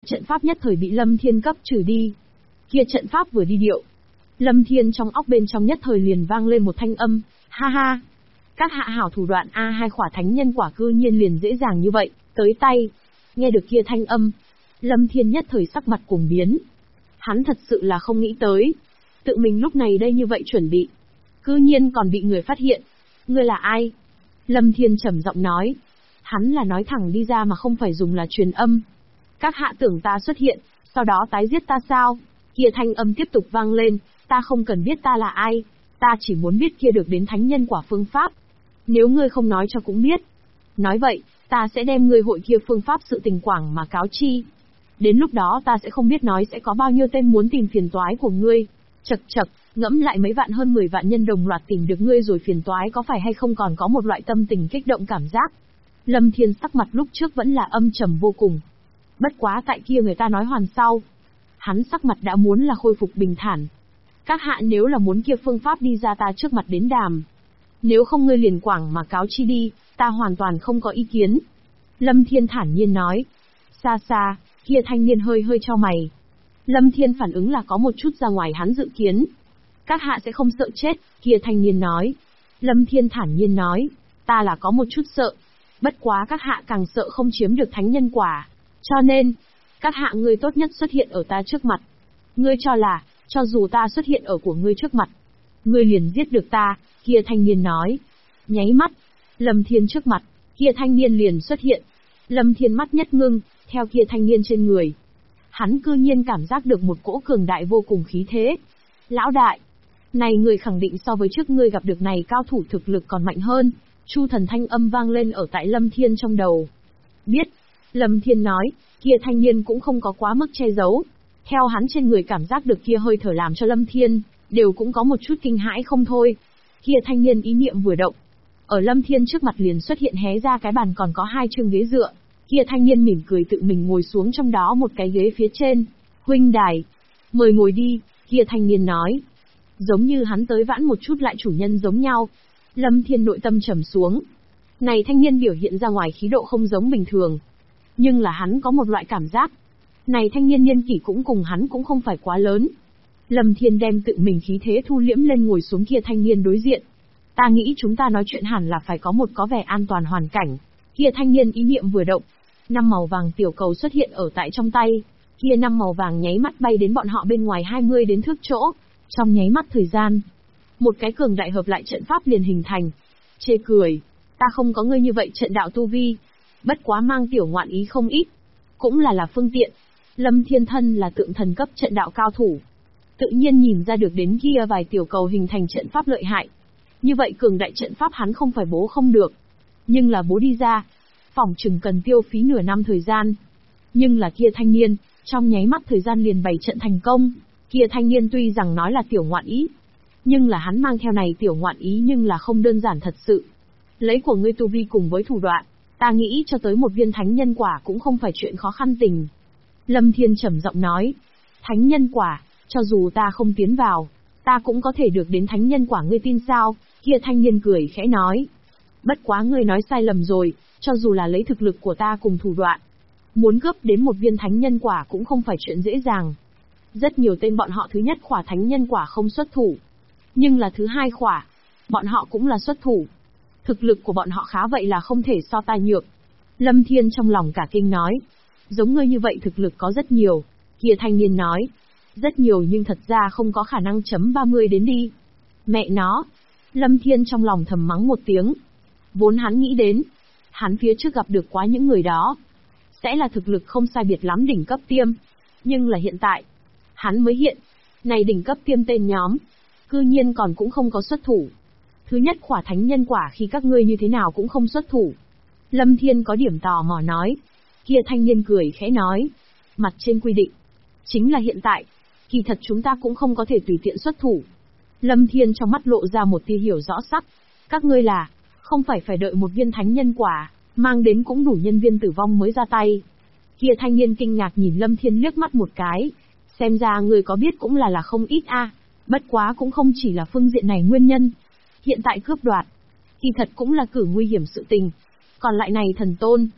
trận pháp nhất thời bị Lâm Thiên cấp trừ đi. Kia trận pháp vừa đi điệu, Lâm Thiên trong óc bên trong nhất thời liền vang lên một thanh âm, ha ha. Các hạ hảo thủ đoạn a, hai khỏa thánh nhân quả cư nhiên liền dễ dàng như vậy, tới tay. Nghe được kia thanh âm, Lâm Thiên nhất thời sắc mặt cuồng biến. Hắn thật sự là không nghĩ tới. Tự mình lúc này đây như vậy chuẩn bị, cư nhiên còn bị người phát hiện. Ngươi là ai? Lâm Thiên trầm giọng nói. Hắn là nói thẳng đi ra mà không phải dùng là truyền âm. Các hạ tưởng ta xuất hiện, sau đó tái giết ta sao? Kia thanh âm tiếp tục vang lên, ta không cần biết ta là ai, ta chỉ muốn biết kia được đến thánh nhân quả phương pháp. Nếu ngươi không nói cho cũng biết. Nói vậy, ta sẽ đem ngươi hội kia phương pháp sự tình quảng mà cáo chi. Đến lúc đó ta sẽ không biết nói sẽ có bao nhiêu tên muốn tìm phiền toái của ngươi. Chậc chậc, ngẫm lại mấy vạn hơn 10 vạn nhân đồng loạt tìm được ngươi rồi phiền toái có phải hay không còn có một loại tâm tình kích động cảm giác. Lâm Thiên sắc mặt lúc trước vẫn là âm trầm vô cùng. Bất quá tại kia người ta nói hoàn sau. Hắn sắc mặt đã muốn là khôi phục bình thản. Các hạ nếu là muốn kia phương pháp đi ra ta trước mặt đến đàm. Nếu không ngươi liền quảng mà cáo chi đi, ta hoàn toàn không có ý kiến. Lâm Thiên thản nhiên nói. Xa xa, kia thanh niên hơi hơi chau mày. Lâm Thiên phản ứng là có một chút ra ngoài hắn dự kiến. Các hạ sẽ không sợ chết, kia thanh niên nói. Lâm Thiên thản nhiên nói. Ta là có một chút sợ. Bất quá các hạ càng sợ không chiếm được thánh nhân quả. Cho nên, các hạ ngươi tốt nhất xuất hiện ở ta trước mặt. Ngươi cho là, cho dù ta xuất hiện ở của ngươi trước mặt, ngươi liền giết được ta, kia thanh niên nói. Nháy mắt, Lâm Thiên trước mặt, kia thanh niên liền xuất hiện. Lâm Thiên mắt nhất ngưng, theo kia thanh niên trên người. Hắn cư nhiên cảm giác được một cỗ cường đại vô cùng khí thế. Lão đại, này người khẳng định so với trước ngươi gặp được này cao thủ thực lực còn mạnh hơn. Chu thần thanh âm vang lên ở tại Lâm Thiên trong đầu. Biết, Lâm Thiên nói, kia thanh niên cũng không có quá mức che giấu. Theo hắn trên người cảm giác được kia hơi thở làm cho Lâm Thiên, đều cũng có một chút kinh hãi không thôi. Kia thanh niên ý niệm vừa động. Ở Lâm Thiên trước mặt liền xuất hiện hé ra cái bàn còn có 2 chương ghế dựa. Kia thanh niên mỉm cười tự mình ngồi xuống trong đó một cái ghế phía trên. Huynh đài, mời ngồi đi, kia thanh niên nói. Giống như hắn tới vãn một chút lại chủ nhân giống nhau. Lâm Thiên nội tâm trầm xuống. Này thanh niên biểu hiện ra ngoài khí độ không giống bình thường. Nhưng là hắn có một loại cảm giác. Này thanh niên niên kỷ cũng cùng hắn cũng không phải quá lớn. Lâm Thiên đem tự mình khí thế thu liễm lên ngồi xuống kia thanh niên đối diện. Ta nghĩ chúng ta nói chuyện hẳn là phải có một có vẻ an toàn hoàn cảnh. Kia thanh niên ý niệm vừa động. 5 màu vàng tiểu cầu xuất hiện ở tại trong tay. Kia 5 màu vàng nháy mắt bay đến bọn họ bên ngoài 20 đến thước chỗ. Trong nháy mắt thời gian, một cái cường đại hợp lại trận pháp liền hình thành. Chê cười, ta không có ngươi như vậy trận đạo tu vi. Bất quá mang tiểu ngoạn ý không ít. Cũng là phương tiện. Lâm Thiên thân là tượng thần cấp trận đạo cao thủ. Tự nhiên nhìn ra được đến kia vài tiểu cầu hình thành trận pháp lợi hại. Như vậy cường đại trận pháp hắn không phải bố không được. Nhưng là bố đi ra, phỏng chừng cần tiêu phí nửa năm thời gian. Nhưng là kia thanh niên, trong nháy mắt thời gian liền bày trận thành công. Kia thanh niên tuy rằng nói là tiểu ngoạn ý, nhưng là hắn mang theo này tiểu ngoạn ý nhưng là không đơn giản thật sự. Lấy của ngươi tu vi cùng với thủ đoạn, ta nghĩ cho tới một viên thánh nhân quả cũng không phải chuyện khó khăn tình. Lâm Thiên trầm giọng nói, thánh nhân quả, cho dù ta không tiến vào, ta cũng có thể được đến thánh nhân quả ngươi tin sao? Kia thanh niên cười khẽ nói. Bất quá ngươi nói sai lầm rồi, cho dù là lấy thực lực của ta cùng thủ đoạn, muốn cướp đến một viên thánh nhân quả cũng không phải chuyện dễ dàng. Rất nhiều tên bọn họ thứ nhất khỏa thánh nhân quả không xuất thủ. Nhưng là thứ 2 khỏa, bọn họ cũng là xuất thủ. Thực lực của bọn họ khá vậy là không thể so ta nhược. Lâm Thiên trong lòng cả kinh nói. Giống ngươi như vậy thực lực có rất nhiều. Kia thanh niên nói. Rất nhiều nhưng thật ra không có khả năng chấm 30 đến đi. Mẹ nó. Lâm Thiên trong lòng thầm mắng một tiếng. Vốn hắn nghĩ đến. Hắn phía trước gặp được quá những người đó. Sẽ là thực lực không sai biệt lắm đỉnh cấp tiêm. Nhưng là hiện tại. Hắn mới hiện. Này đỉnh cấp tiêm tên nhóm. Cư nhiên còn cũng không có xuất thủ. Thứ nhất khỏa thánh nhân quả khi các ngươi như thế nào cũng không xuất thủ. Lâm Thiên có điểm tò mò nói. Kia thanh niên cười khẽ nói. Mặt trên quy định. Chính là hiện tại. Kỳ thật chúng ta cũng không có thể tùy tiện xuất thủ. Lâm Thiên trong mắt lộ ra một tia hiểu rõ sắc. Các ngươi là, không phải đợi một viên thánh nhân quả, mang đến cũng đủ nhân viên tử vong mới ra tay. Kia thanh niên kinh ngạc nhìn Lâm Thiên liếc mắt một cái. Xem ra người có biết cũng là không ít a. Bất quá cũng không chỉ là phương diện này nguyên nhân. Hiện tại cướp đoạt, kỳ thật cũng là cử nguy hiểm sự tình. Còn lại này thần tôn,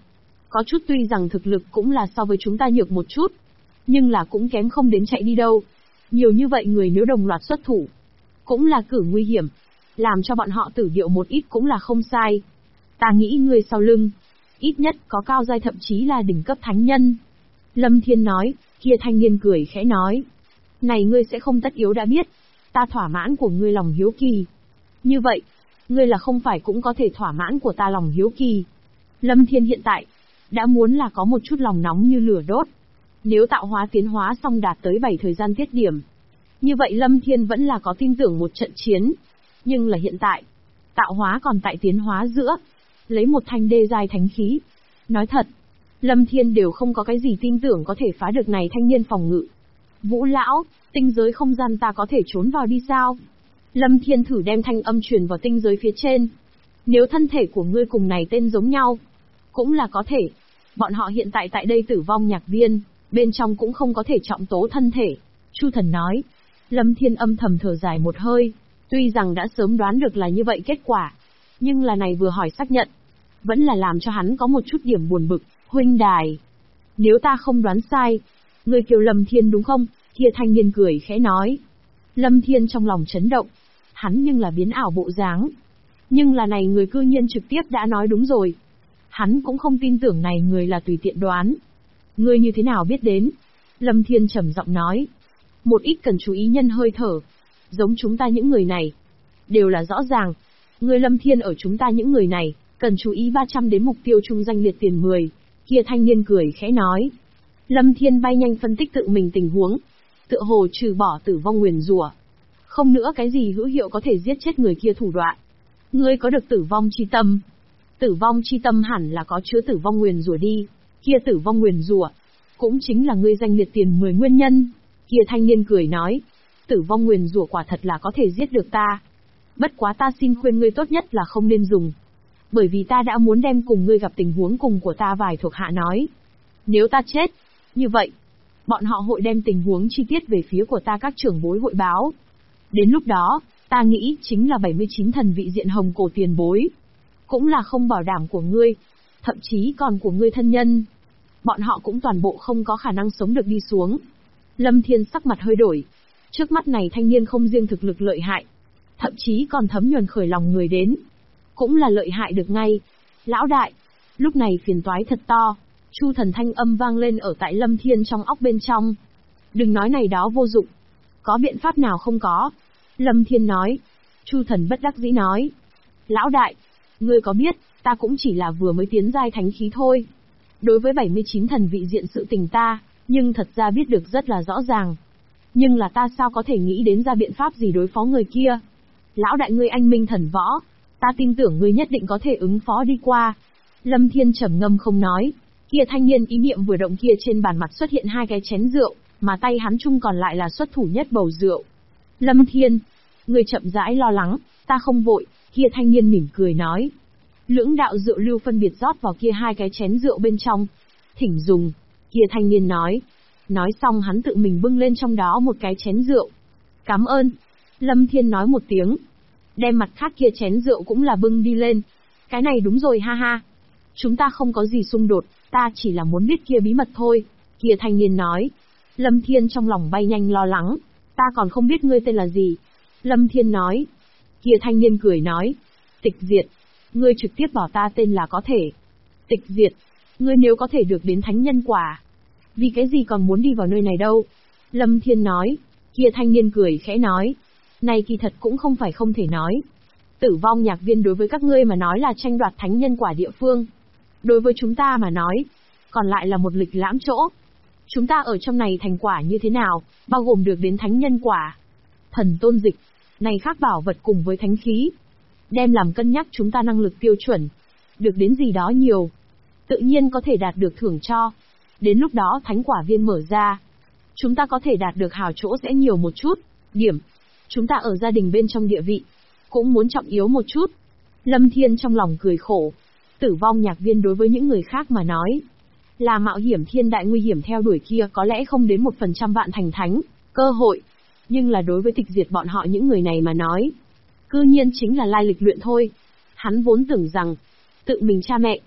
Có chút tuy rằng thực lực cũng là so với chúng ta nhược một chút, nhưng là cũng kém không đến chạy đi đâu. Nhiều như vậy người nếu đồng loạt xuất thủ, cũng là cử nguy hiểm, làm cho bọn họ tử điệu một ít cũng là không sai. Ta nghĩ ngươi sau lưng, ít nhất có cao giai thậm chí là đỉnh cấp thánh nhân. Lâm Thiên nói, kia thanh niên cười khẽ nói. Này ngươi sẽ không tất yếu đã biết, ta thỏa mãn của ngươi lòng hiếu kỳ. Như vậy, ngươi là không phải cũng có thể thỏa mãn của ta lòng hiếu kỳ. Lâm Thiên hiện tại, đã muốn là có một chút lòng nóng như lửa đốt. Nếu tạo hóa tiến hóa xong đạt tới 7 thời gian tiết điểm, như vậy Lâm Thiên vẫn là có tin tưởng một trận chiến. Nhưng là hiện tại, tạo hóa còn tại tiến hóa giữa, lấy một thanh đê giai thánh khí. Nói thật, Lâm Thiên đều không có cái gì tin tưởng có thể phá được này thanh niên phòng ngự. Vũ lão, tinh giới không gian ta có thể trốn vào đi sao? Lâm Thiên thử đem thanh âm truyền vào tinh giới phía trên. Nếu thân thể của ngươi cùng này tên giống nhau, cũng là có thể. Bọn họ hiện tại tại đây tử vong nhạc viên, bên trong cũng không có thể trọng tố thân thể. Chu Thần nói. Lâm Thiên âm thầm thở dài một hơi, tuy rằng đã sớm đoán được là như vậy kết quả, nhưng là này vừa hỏi xác nhận, vẫn là làm cho hắn có một chút điểm buồn bực. Huynh đài, nếu ta không đoán sai, ngươi kêu Lâm Thiên đúng không? Kia thanh niên cười khẽ nói. Lâm Thiên trong lòng chấn động, hắn nhưng là biến ảo bộ dáng. Nhưng là này người cư nhiên trực tiếp đã nói đúng rồi. Hắn cũng không tin tưởng này người là tùy tiện đoán. Ngươi như thế nào biết đến? Lâm Thiên trầm giọng nói. Một ít cần chú ý nhân hơi thở. Giống chúng ta những người này. Đều là rõ ràng. Ngươi Lâm Thiên ở chúng ta những người này, cần chú ý 300 đến mục tiêu chung danh liệt tiền 10. Kia thanh niên cười khẽ nói. Lâm Thiên bay nhanh phân tích tự mình tình huống. Tựa hồ trừ bỏ tử vong nguyền rủa, không nữa cái gì hữu hiệu có thể giết chết người kia thủ đoạn. Ngươi có được tử vong chi tâm. Tử vong chi tâm hẳn là có chứa tử vong nguyền rủa đi. Kia tử vong nguyền rủa cũng chính là ngươi danh liệt tiền 10 nguyên nhân. Kia thanh niên cười nói. Tử vong nguyền rủa quả thật là có thể giết được ta. Bất quá ta xin khuyên ngươi tốt nhất là không nên dùng. Bởi vì ta đã muốn đem cùng ngươi gặp tình huống cùng của ta vài thuộc hạ nói. Nếu ta chết, như vậy, bọn họ hội đem tình huống chi tiết về phía của ta các trưởng bối hội báo. Đến lúc đó, ta nghĩ chính là 79 thần vị diện hồng cổ tiền bối. Cũng là không bảo đảm của ngươi, thậm chí còn của ngươi thân nhân. Bọn họ cũng toàn bộ không có khả năng sống được đi xuống. Lâm Thiên sắc mặt hơi đổi. Trước mắt này thanh niên không riêng thực lực lợi hại, thậm chí còn thấm nhuần khởi lòng người đến. Cũng là lợi hại được ngay. Lão đại, lúc này phiền toái thật to. Chu Thần thanh âm vang lên ở tại Lâm Thiên trong óc bên trong. Đừng nói này đó vô dụng. Có biện pháp nào không có? Lâm Thiên nói. Chu Thần bất đắc dĩ nói. Lão đại, ngươi có biết, ta cũng chỉ là vừa mới tiến giai thánh khí thôi. Đối với 79 thần vị diện sự tình ta, nhưng thật ra biết được rất là rõ ràng. Nhưng là ta sao có thể nghĩ đến ra biện pháp gì đối phó người kia? Lão đại ngươi anh minh thần võ, ta tin tưởng ngươi nhất định có thể ứng phó đi qua. Lâm Thiên trầm ngâm không nói. Kia thanh niên ý niệm vừa động kia trên bàn mặt xuất hiện 2 cái chén rượu, mà tay hắn chung còn lại là xuất thủ nhất bầu rượu. Lâm Thiên, ngươi chậm rãi lo lắng, ta không vội. Kia thanh niên mỉm cười nói. Lưỡng đạo rượu lưu phân biệt rót vào kia 2 cái chén rượu bên trong. Thỉnh dùng. Kia thanh niên nói. Nói xong hắn tự mình bưng lên trong đó một cái chén rượu. Cảm ơn. Lâm Thiên nói một tiếng. Đem mặt khác kia chén rượu cũng là bưng đi lên. Cái này đúng rồi ha ha. Chúng ta không có gì xung đột, ta chỉ là muốn biết kia bí mật thôi. Kia thanh niên nói. Lâm Thiên trong lòng bay nhanh lo lắng. Ta còn không biết ngươi tên là gì. Lâm Thiên nói. Kia thanh niên cười nói. Tịch diệt. Ngươi trực tiếp bảo ta tên là có thể. Tịch diệt. Ngươi nếu có thể được đến thánh nhân quả, vì cái gì còn muốn đi vào nơi này đâu? Lâm Thiên nói. Kia thanh niên cười khẽ nói. Này kỳ thật cũng không phải không thể nói. Tử vong nhạc viên đối với các ngươi mà nói là tranh đoạt thánh nhân quả địa phương. Đối với chúng ta mà nói, còn lại là một lịch lãm chỗ. Chúng ta ở trong này thành quả như thế nào, bao gồm được đến thánh nhân quả, thần tôn dịch, này khác bảo vật cùng với thánh khí. Đem làm cân nhắc chúng ta năng lực tiêu chuẩn. Được đến gì đó nhiều, tự nhiên có thể đạt được thưởng cho. Đến lúc đó thánh quả viên mở ra, chúng ta có thể đạt được hào chỗ sẽ nhiều một chút. Điểm, chúng ta ở gia đình bên trong địa vị, cũng muốn trọng yếu một chút. Lâm Thiên trong lòng cười khổ. Tử vong nhạc viên đối với những người khác mà nói, là mạo hiểm thiên đại nguy hiểm theo đuổi kia có lẽ không đến 1% vạn thành thánh, cơ hội. Nhưng là đối với tịch diệt bọn họ những người này mà nói, cư nhiên chính là lai lịch luyện thôi. Hắn vốn tưởng rằng, tự mình cha mẹ,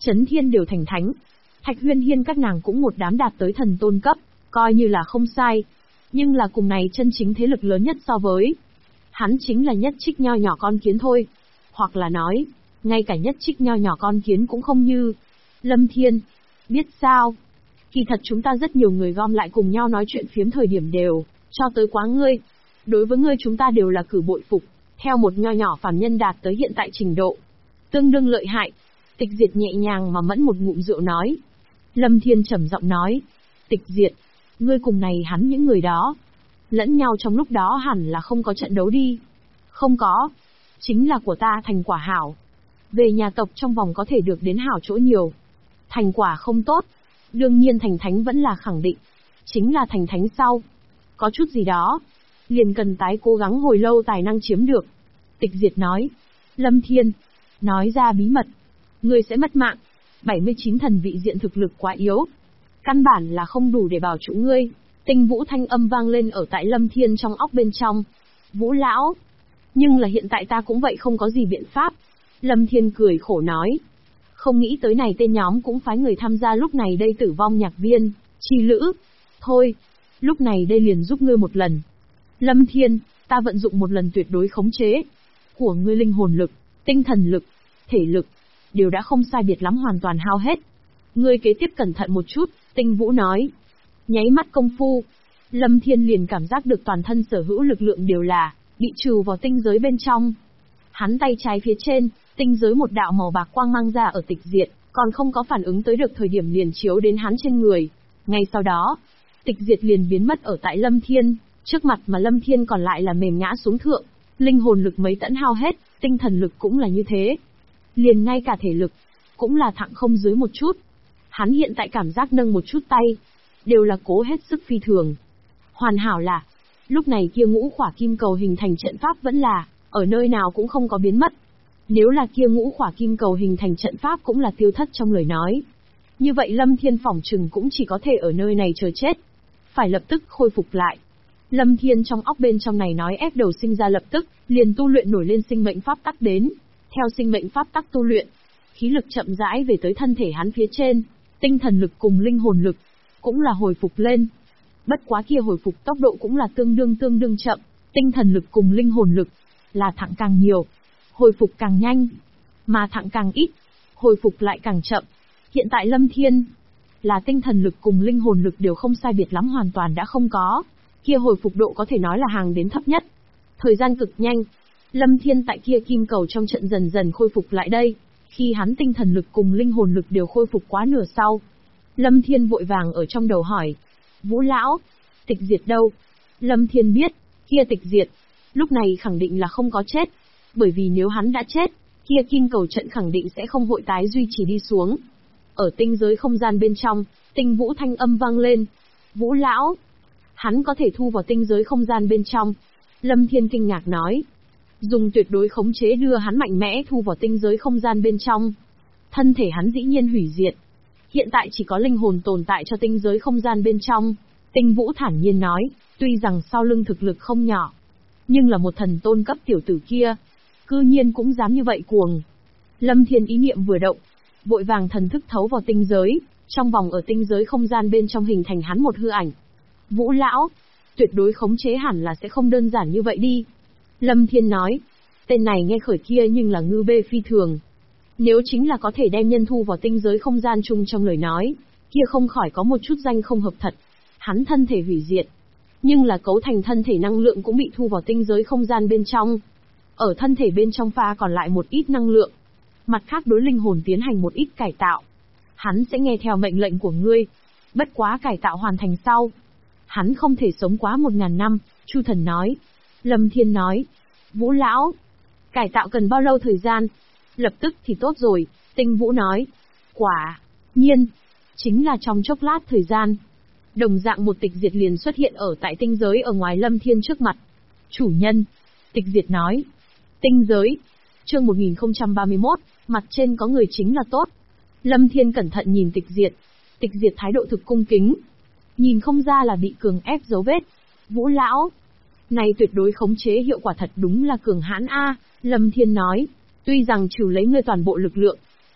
Chấn Thiên đều thành thánh. Thạch Huyên Hiên các nàng cũng một đám đạt tới thần tôn cấp, coi như là không sai. Nhưng là cùng này chân chính thế lực lớn nhất so với. Hắn chính là nhất trích nho nhỏ con kiến thôi. Hoặc là nói, ngay cả nhất trích nho nhỏ con kiến cũng không như. Lâm Thiên, biết sao? Kỳ thật chúng ta rất nhiều người gom lại cùng nhau nói chuyện phiếm thời điểm đều, cho tới quá ngươi. Đối với ngươi chúng ta đều là cử bội phục, theo một nho nhỏ phàm nhân đạt tới hiện tại trình độ. Tương đương lợi hại. Tịch Diệt nhẹ nhàng mà mẫn một ngụm rượu nói. Lâm Thiên trầm giọng nói. Tịch Diệt, ngươi cùng này hắn những người đó. Lẫn nhau trong lúc đó hẳn là không có trận đấu đi. Không có. Chính là của ta thành quả hảo. Về nhà tộc trong vòng có thể được đến hảo chỗ nhiều. Thành quả không tốt. Đương nhiên thành thánh vẫn là khẳng định. Chính là thành thánh sau. Có chút gì đó. Liền cần tái cố gắng hồi lâu tài năng chiếm được. Tịch Diệt nói. Lâm Thiên. Nói ra bí mật. Ngươi sẽ mất mạng. 79 thần vị diện thực lực quá yếu. Căn bản là không đủ để bảo trụ ngươi. Tinh Vũ thanh âm vang lên ở tại Lâm Thiên trong óc bên trong. Vũ lão. Nhưng là hiện tại ta cũng vậy không có gì biện pháp. Lâm Thiên cười khổ nói. Không nghĩ tới này tên nhóm cũng phái người tham gia lúc này đây tử vong nhạc viên, chi lữ. Thôi, lúc này đây liền giúp ngươi một lần. Lâm Thiên, ta vận dụng một lần tuyệt đối khống chế của ngươi linh hồn lực, tinh thần lực, thể lực, đều đã không sai biệt lắm hoàn toàn hao hết. Ngươi kế tiếp cẩn thận một chút, Tinh Vũ nói. Nháy mắt công phu, Lâm Thiên liền cảm giác được toàn thân sở hữu lực lượng đều là bị trừ vào tinh giới bên trong. Hắn tay trái phía trên, tinh giới một đạo màu bạc quang mang ra ở Tịch Diệt, còn không có phản ứng tới được thời điểm liền chiếu đến hắn trên người. Ngay sau đó, Tịch Diệt liền biến mất ở tại Lâm Thiên, trước mặt mà Lâm Thiên còn lại là mềm ngã xuống thượng, linh hồn lực mấy tẫn hao hết, tinh thần lực cũng là như thế. Liền ngay cả thể lực, cũng là thặng không dưới một chút. Hắn hiện tại cảm giác nâng một chút tay, đều là cố hết sức phi thường. Hoàn hảo là, lúc này kia ngũ khỏa kim cầu hình thành trận pháp vẫn là, ở nơi nào cũng không có biến mất. Nếu là kia ngũ khỏa kim cầu hình thành trận pháp cũng là tiêu thất trong lời nói. Như vậy Lâm Thiên phỏng chừng cũng chỉ có thể ở nơi này chờ chết. Phải lập tức khôi phục lại. Lâm Thiên trong óc bên trong này nói ép đầu sinh ra lập tức, liền tu luyện nổi lên sinh mệnh pháp tắc đến. Theo sinh mệnh pháp tắc tu luyện, khí lực chậm rãi về tới thân thể hắn phía trên, tinh thần lực cùng linh hồn lực, cũng là hồi phục lên. Bất quá kia hồi phục tốc độ cũng là tương đương chậm, tinh thần lực cùng linh hồn lực, là thặng càng nhiều, hồi phục càng nhanh, mà thặng càng ít, hồi phục lại càng chậm. Hiện tại Lâm Thiên, là tinh thần lực cùng linh hồn lực đều không sai biệt lắm hoàn toàn đã không có, kia hồi phục độ có thể nói là hàng đến thấp nhất. Thời gian cực nhanh, Lâm Thiên tại kia kim cầu trong trận dần dần khôi phục lại đây, khi hắn tinh thần lực cùng linh hồn lực đều khôi phục quá nửa sau. Lâm Thiên vội vàng ở trong đầu hỏi, Vũ lão, Tịch Diệt đâu? Lâm Thiên biết, kia Tịch Diệt, lúc này khẳng định là không có chết, bởi vì nếu hắn đã chết, kia kim cầu trận khẳng định sẽ không hội tái duy trì đi xuống. Ở tinh giới không gian bên trong, Tinh Vũ thanh âm vang lên, Vũ lão, hắn có thể thu vào tinh giới không gian bên trong. Lâm Thiên kinh ngạc nói, dùng tuyệt đối khống chế đưa hắn mạnh mẽ thu vào tinh giới không gian bên trong. Thân thể hắn dĩ nhiên hủy diệt. Hiện tại chỉ có linh hồn tồn tại cho tinh giới không gian bên trong. Tinh Vũ thản nhiên nói, tuy rằng sau lưng thực lực không nhỏ, nhưng là một thần tôn cấp tiểu tử kia, cư nhiên cũng dám như vậy cuồng. Lâm Thiên ý niệm vừa động, vội vàng thần thức thấu vào tinh giới, trong vòng ở tinh giới không gian bên trong hình thành hắn một hư ảnh. Vũ lão, tuyệt đối khống chế hẳn là sẽ không đơn giản như vậy đi. Lâm Thiên nói, tên này nghe khởi kia nhưng là ngư bê phi thường. Nếu chính là có thể đem nhân thu vào tinh giới không gian chung trong lời nói, kia không khỏi có một chút danh không hợp thật. Hắn thân thể hủy diệt, nhưng là cấu thành thân thể năng lượng cũng bị thu vào tinh giới không gian bên trong. Ở thân thể bên trong pha còn lại một ít năng lượng. Mặt khác đối linh hồn tiến hành một ít cải tạo. Hắn sẽ nghe theo mệnh lệnh của ngươi. Bất quá cải tạo hoàn thành sau, hắn không thể sống quá 1000 năm, Chu Thần nói. Lâm Thiên nói, Vũ lão, cải tạo cần bao lâu thời gian? Lập tức thì tốt rồi, Tinh Vũ nói. Quả nhiên, chính là trong chốc lát thời gian. Đồng dạng một Tịch Diệt liền xuất hiện ở tại tinh giới ở ngoài Lâm Thiên trước mặt. Chủ nhân, Tịch Diệt nói. Tinh giới, chương 1031, mặt trên có người chính là tốt. Lâm Thiên cẩn thận nhìn Tịch Diệt. Tịch Diệt thái độ thực cung kính. Nhìn không ra là bị cường ép dấu vết. Vũ lão, này tuyệt đối khống chế hiệu quả thật đúng là cường hãn a. Lâm Thiên nói, tuy rằng trừ lấy ngươi toàn bộ lực lượng,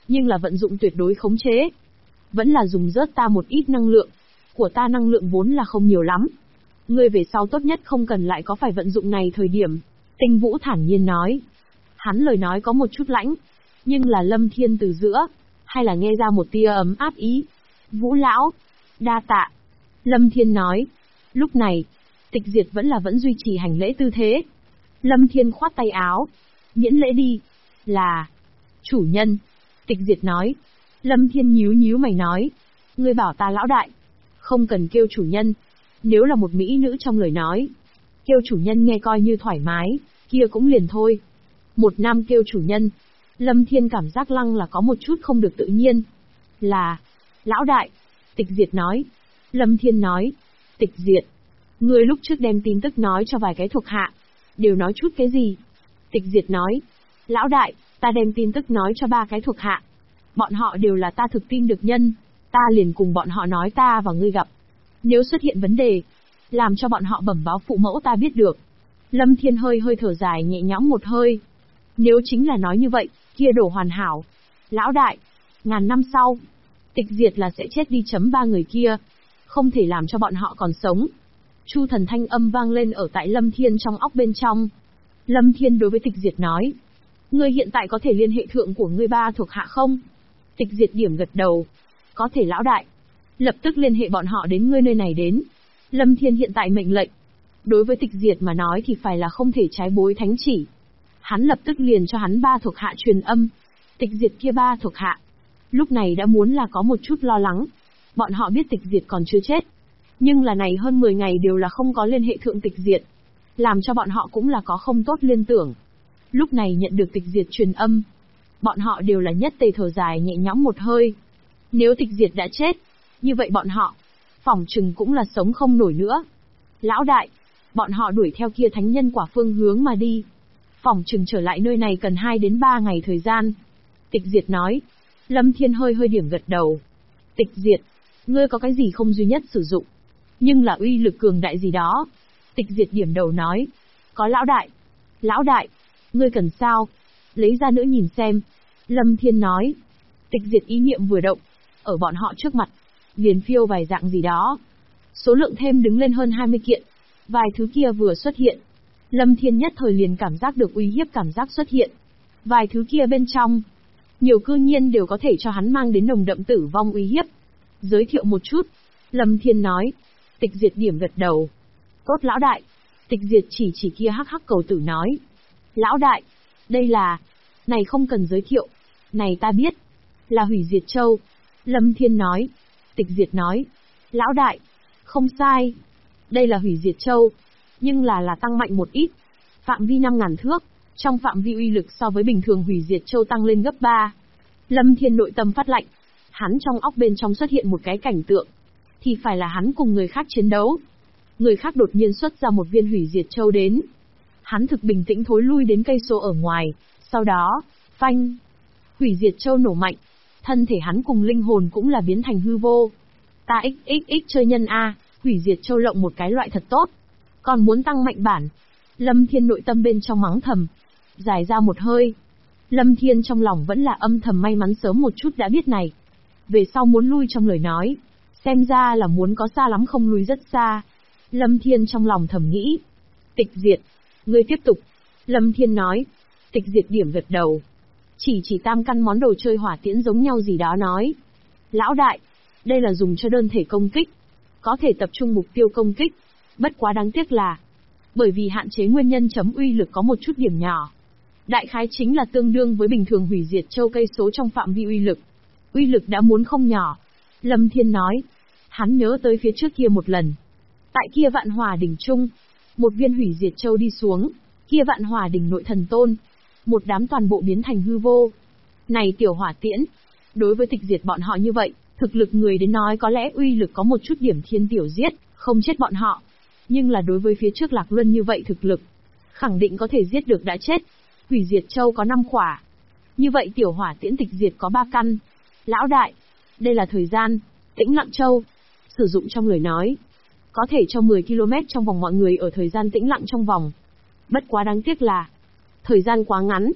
nhưng là vận dụng tuyệt đối khống chế. Vẫn là dùng rớt ta một ít năng lượng. Của ta năng lượng vốn là không nhiều lắm. Ngươi về sau tốt nhất không cần lại có phải vận dụng này thời điểm. Tinh Vũ thản nhiên nói. Hắn lời nói có một chút lãnh, nhưng là Lâm Thiên từ giữa, hay là nghe ra một tia ấm áp ý. Vũ lão, đa tạ. Lâm Thiên nói. Lúc này, Tịch Diệt vẫn duy trì hành lễ tư thế. Lâm Thiên khoát tay áo. Miễn lễ đi. Là. Chủ nhân. Tịch Diệt nói. Lâm Thiên nhíu mày nói. Ngươi bảo ta lão đại. Không cần kêu chủ nhân. Nếu là một mỹ nữ trong lời nói, kêu chủ nhân nghe coi như thoải mái, kia cũng liền thôi. Một nam kêu chủ nhân. Lâm Thiên cảm giác lăng là có một chút không được tự nhiên. Là. Lão đại. Tịch Diệt nói. Lâm Thiên nói. Tịch Diệt. Ngươi lúc trước đem tin tức nói cho vài cái thuộc hạ. Đều nói chút cái gì? Tịch Diệt nói. Lão đại, ta đem tin tức nói cho 3 cái thuộc hạ. Bọn họ đều là ta thực tin được nhân. Ta liền cùng bọn họ nói ta và ngươi gặp. Nếu xuất hiện vấn đề, làm cho bọn họ bẩm báo phụ mẫu ta biết được. Lâm Thiên hơi thở dài nhẹ nhõm một hơi. Nếu chính là nói như vậy, kia đổ hoàn hảo. Lão đại, ngàn năm sau, Tịch Diệt là sẽ chết đi chấm 3 người kia. Không thể làm cho bọn họ còn sống. Chu thần thanh âm vang lên ở tại Lâm Thiên trong óc bên trong. Lâm Thiên đối với Tịch Diệt nói. Ngươi hiện tại có thể liên hệ thượng của ngươi 3 thuộc hạ không? Tịch Diệt điểm gật đầu. Có thể lão đại. Lập tức liên hệ bọn họ đến ngươi nơi này đến. Lâm Thiên hiện tại mệnh lệnh. Đối với Tịch Diệt mà nói thì phải là không thể trái bối thánh chỉ. Hắn lập tức liền cho hắn 3 thuộc hạ truyền âm. Tịch Diệt kia 3 thuộc hạ. Lúc này đã muốn là có một chút lo lắng. Bọn họ biết Tịch Diệt còn chưa chết. Nhưng là này hơn 10 ngày đều là không có liên hệ thượng Tịch Diệt. Làm cho bọn họ cũng là có không tốt liên tưởng. Lúc này nhận được Tịch Diệt truyền âm. Bọn họ đều là nhất tề thở dài nhẹ nhõm một hơi. Nếu Tịch Diệt đã chết, như vậy bọn họ, phỏng chừng cũng là sống không nổi nữa. Lão đại, bọn họ đuổi theo kia thánh nhân quả phương hướng mà đi. Phỏng chừng trở lại nơi này cần 2 đến 3 ngày thời gian. Tịch Diệt nói. Lâm Thiên hơi điểm gật đầu. Tịch Diệt, ngươi có cái gì không duy nhất sử dụng, nhưng là uy lực cường đại gì đó. Tịch Diệt điểm đầu nói. Có lão đại. Lão đại, ngươi cần sao? Lấy ra nữa nhìn xem. Lâm Thiên nói. Tịch Diệt ý niệm vừa động, ở bọn họ trước mặt, liền phiêu vài dạng gì đó. Số lượng thêm đứng lên hơn 20 kiện. Vài thứ kia vừa xuất hiện. Lâm Thiên nhất thời liền cảm giác được uy hiếp cảm giác xuất hiện. Vài thứ kia bên trong, nhiều cư nhiên đều có thể cho hắn mang đến nồng đậm tử vong uy hiếp. Giới thiệu một chút. Lâm Thiên nói. Tịch Diệt điểm gật đầu. Tốt lão đại. Tịch Diệt chỉ kia hắc cầu tử nói. Lão đại, đây là... Này không cần giới thiệu. Này ta biết. Là Hủy Diệt Châu. Lâm Thiên nói. Tịch Diệt nói. Lão đại, không sai. Đây là Hủy Diệt Châu. Nhưng là tăng mạnh một ít. Phạm vi 5.000 thước. Trong phạm vi uy lực so với bình thường Hủy Diệt Châu tăng lên gấp 3. Lâm Thiên nội tâm phát lạnh. Hắn trong óc bên trong xuất hiện một cái cảnh tượng. Thì phải là hắn cùng người khác chiến đấu. Người khác đột nhiên xuất ra một viên Hủy Diệt Châu đến. Hắn thực bình tĩnh thối lui đến cây số ở ngoài. Sau đó, phanh. Hủy Diệt Châu nổ mạnh. Thân thể hắn cùng linh hồn cũng là biến thành hư vô. Ta xxx chơi nhân A, Hủy Diệt Châu lộng một cái loại thật tốt. Còn muốn tăng mạnh bản. Lâm Thiên nội tâm bên trong mắng thầm. Giải ra một hơi. Lâm Thiên trong lòng vẫn là âm thầm may mắn sớm một chút đã biết này. Về sau muốn lui trong lời nói. Xem ra là muốn có xa lắm không lui rất xa. Lâm Thiên trong lòng thầm nghĩ. Tịch Diệt. Ngươi tiếp tục. Lâm Thiên nói. Tịch Diệt điểm gật đầu. Chỉ 3 căn món đồ chơi hỏa tiễn giống nhau gì đó nói. Lão đại. Đây là dùng cho đơn thể công kích. Có thể tập trung mục tiêu công kích. Bất quá đáng tiếc là. Bởi vì hạn chế nguyên nhân chấm uy lực có một chút điểm nhỏ. Đại khái chính là tương đương với bình thường Hủy Diệt Châu cây số trong phạm vi uy lực. Uy lực đã muốn không nhỏ. Lâm Thiên nói. Hắn nhớ tới phía trước kia một lần. Tại kia Vạn Hỏa đỉnh trung. Một viên Hủy Diệt Châu đi xuống. Kia Vạn Hỏa đỉnh nội thần tôn. Một đám toàn bộ biến thành hư vô. Này tiểu hỏa tiễn. Đối với Tịch Diệt bọn họ như vậy, thực lực người đến nói có lẽ uy lực có một chút điểm thiên tiểu giết, không chết bọn họ. Nhưng là đối với phía trước Lạc Luân như vậy thực lực, khẳng định có thể giết được đã chết. Hủy Diệt Châu có 5 quả. Như vậy tiểu hỏa tiễn Tịch Diệt có 3 căn. Lão đại, đây là thời gian. Tĩnh Lặng Châu. Sử dụng trong lời nói. Có thể cho 10 km trong vòng mọi người ở thời gian tĩnh lặng trong vòng. Bất quá đáng tiếc là thời gian quá ngắn.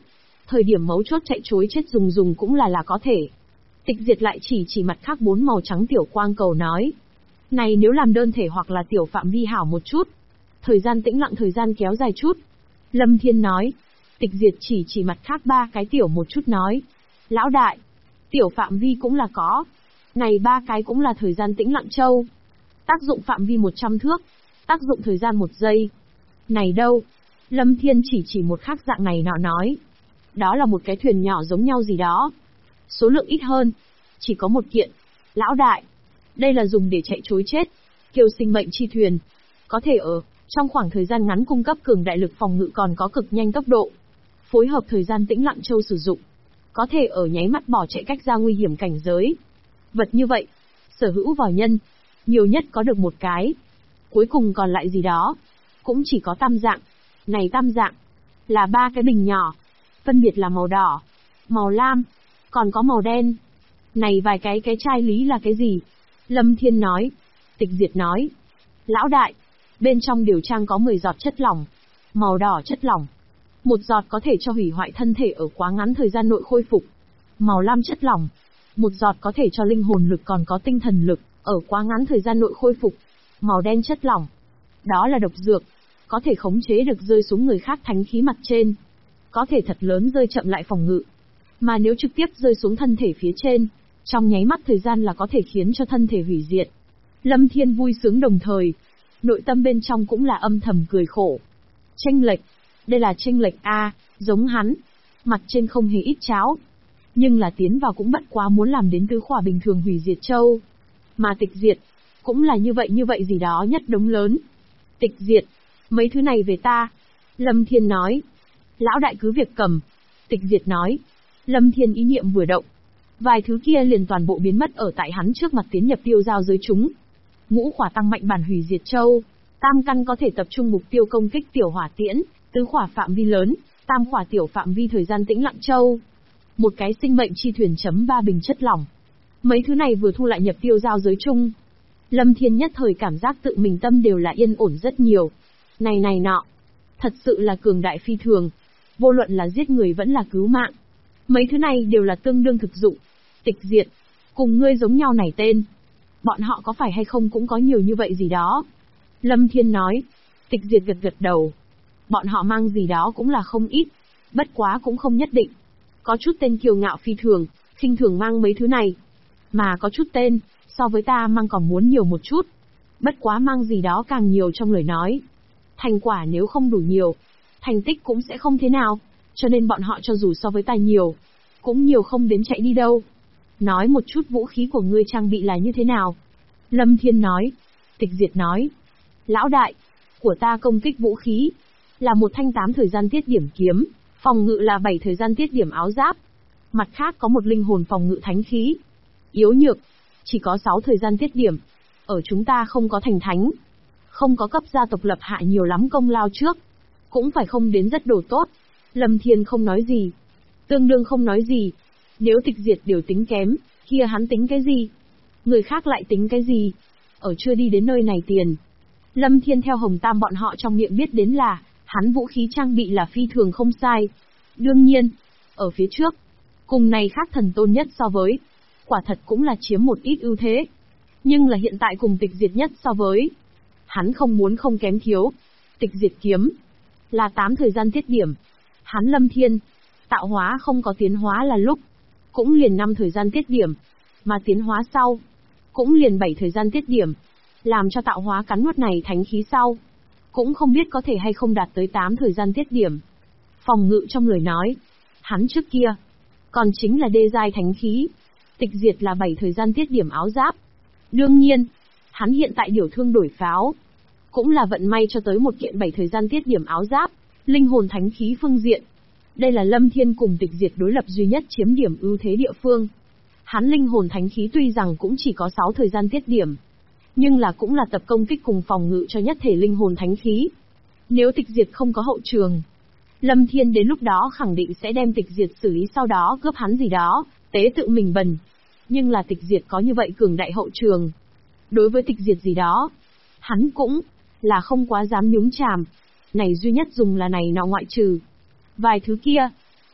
Thời điểm mấu chốt chạy trối chết dùng cũng là có thể. Tịch diệt lại chỉ mặt khác 4 màu trắng tiểu quang cầu nói. Này nếu làm đơn thể hoặc là tiểu phạm vi hảo một chút. Thời gian tĩnh lặng thời gian kéo dài chút. Lâm Thiên nói. Tịch diệt chỉ mặt khác 3 cái tiểu một chút nói. Lão đại. Tiểu phạm vi cũng là có. Này 3 cái cũng là thời gian tĩnh lặng châu. Tác dụng phạm vi 100 thước. Tác dụng thời gian 1 giây. Này đâu? Lâm Thiên chỉ một khác dạng này nọ nói. Đó là một cái thuyền nhỏ giống nhau gì đó. Số lượng ít hơn. Chỉ có 1 kiện. Lão đại. Đây là dùng để chạy trối chết. Kêu sinh mệnh chi thuyền. Có thể ở trong khoảng thời gian ngắn cung cấp cường đại lực phòng ngự còn có cực nhanh tốc độ. Phối hợp thời gian tĩnh lặng châu sử dụng. Có thể ở nháy mắt bỏ chạy cách ra nguy hiểm cảnh giới. Vật như vậy. Sở hữu vào nhân. Nhiều nhất có được 1 cái. Cuối cùng còn lại gì đó. Cũng chỉ có tam dạng. Này tam dạng. Là 3 cái bình nhỏ. Phân biệt là màu đỏ. Màu lam. Còn có màu đen. Này vài cái chai lý là cái gì? Lâm Thiên nói. Tịch diệt nói. Lão đại. Bên trong điều trang có 10 giọt chất lỏng. Màu đỏ chất lỏng. 1 giọt có thể cho hủy hoại thân thể ở quá ngắn thời gian nội khôi phục. Màu lam chất lỏng. 1 giọt có thể cho linh hồn lực còn có tinh thần lực, ở quá ngắn thời gian nội khôi phục. Màu đen chất lỏng. Đó là độc dược. Có thể khống chế được rơi xuống người khác thánh khí mặt trên. Có thể thật lớn rơi chậm lại phòng ngự. Mà nếu trực tiếp rơi xuống thân thể phía trên, trong nháy mắt thời gian là có thể khiến cho thân thể hủy diệt. Lâm Thiên vui sướng đồng thời. Nội tâm bên trong cũng là âm thầm cười khổ. Chênh lệch. Đây là chênh lệch A, giống hắn. Mặt trên không hề ít cháo. Nhưng là tiến vào cũng bất quá muốn làm đến tứ khỏa bình thường hủy diệt châu. Mà tịch diệt. Cũng là như vậy gì đó nhất đống lớn. Tịch diệt. Mấy thứ này về ta. Lâm Thiên nói. Lão đại cứ việc cầm. Tịch diệt nói. Lâm Thiên ý niệm vừa động. Vài thứ kia liền toàn bộ biến mất ở tại hắn trước mặt tiến nhập tiêu giao giới chúng. Ngũ khỏa tăng mạnh bản hủy diệt châu. Tam căn có thể tập trung mục tiêu công kích tiểu hỏa tiễn. Tứ khỏa phạm vi lớn. Tam khỏa tiểu phạm vi thời gian tĩnh lặng châu. Một cái sinh mệnh chi thuyền chấm 3 bình chất lỏng. Mấy thứ này vừa thu lại nhập tiêu giao giới chung. Lâm Thiên nhất thời cảm giác tự mình tâm đều là yên ổn rất nhiều. Này nọ. Thật sự là cường đại phi thường. Vô luận là giết người vẫn là cứu mạng. Mấy thứ này đều là tương đương thực dụng. Tịch diệt. Cùng ngươi giống nhau này tên. Bọn họ có phải hay không cũng có nhiều như vậy gì đó. Lâm Thiên nói. Tịch diệt gật đầu. Bọn họ mang gì đó cũng là không ít. Bất quá cũng không nhất định. Có chút tên kiêu ngạo phi thường, khinh thường mang mấy thứ này. Mà có chút tên, so với ta mang còn muốn nhiều một chút. Bất quá mang gì đó càng nhiều trong lời nói. Thành quả nếu không đủ nhiều, thành tích cũng sẽ không thế nào. Cho nên bọn họ cho dù so với ta nhiều, cũng nhiều không đến chạy đi đâu. Nói một chút vũ khí của ngươi trang bị là như thế nào? Lâm Thiên nói. Tịch diệt nói. Lão đại, của ta công kích vũ khí, là một thanh 8 thời gian tiết điểm kiếm, phòng ngự là 7 thời gian tiết điểm áo giáp. Mặt khác có một linh hồn phòng ngự thánh khí. Yếu nhược, chỉ có 6 thời gian tiết điểm. Ở chúng ta không có thành thánh. Không có cấp gia tộc lập hạ nhiều lắm công lao trước. Cũng phải không đến rất đồ tốt. Lâm Thiên không nói gì. Tương đương không nói gì. Nếu tịch diệt đều tính kém, kia hắn tính cái gì? Người khác lại tính cái gì? Ở chưa đi đến nơi này tiền. Lâm Thiên theo Hồng Tam bọn họ trong miệng biết đến là, hắn vũ khí trang bị là phi thường không sai. Đương nhiên, ở phía trước, cùng này khác thần tôn nhất so với, quả thật cũng là chiếm một ít ưu thế. Nhưng là hiện tại cùng tịch diệt nhất so với, hắn không muốn không kém thiếu. Tịch diệt kiếm, là 8 thời gian tiết điểm. Hắn Lâm Thiên, tạo hóa không có tiến hóa là lúc, cũng liền 5 thời gian tiết điểm. Mà tiến hóa sau, cũng liền 7 thời gian tiết điểm. Làm cho tạo hóa cắn nuốt này thánh khí sau, cũng không biết có thể hay không đạt tới 8 thời gian tiết điểm. Phòng ngự trong lời nói, hắn trước kia, còn chính là đê giai thánh khí. Tịch diệt là 7 thời gian tiết điểm áo giáp. Đương nhiên, hắn hiện tại điều thương đổi pháo, cũng là vận may cho tới một kiện 7 thời gian tiết điểm áo giáp, linh hồn thánh khí phương diện. Đây là Lâm Thiên cùng tịch diệt đối lập duy nhất chiếm điểm ưu thế địa phương. Hắn linh hồn thánh khí tuy rằng cũng chỉ có 6 thời gian tiết điểm, nhưng là cũng là tập công kích cùng phòng ngự cho nhất thể linh hồn thánh khí. Nếu tịch diệt không có hậu trường, Lâm Thiên đến lúc đó khẳng định sẽ đem tịch diệt xử lý sau đó cướp hắn gì đó, tế tự mình bần. Nhưng là tịch diệt có như vậy cường đại hậu trường. Đối với tịch diệt gì đó, hắn cũng là không quá dám nhúng chàm. Này duy nhất dùng là này nọ ngoại trừ. Vài thứ kia,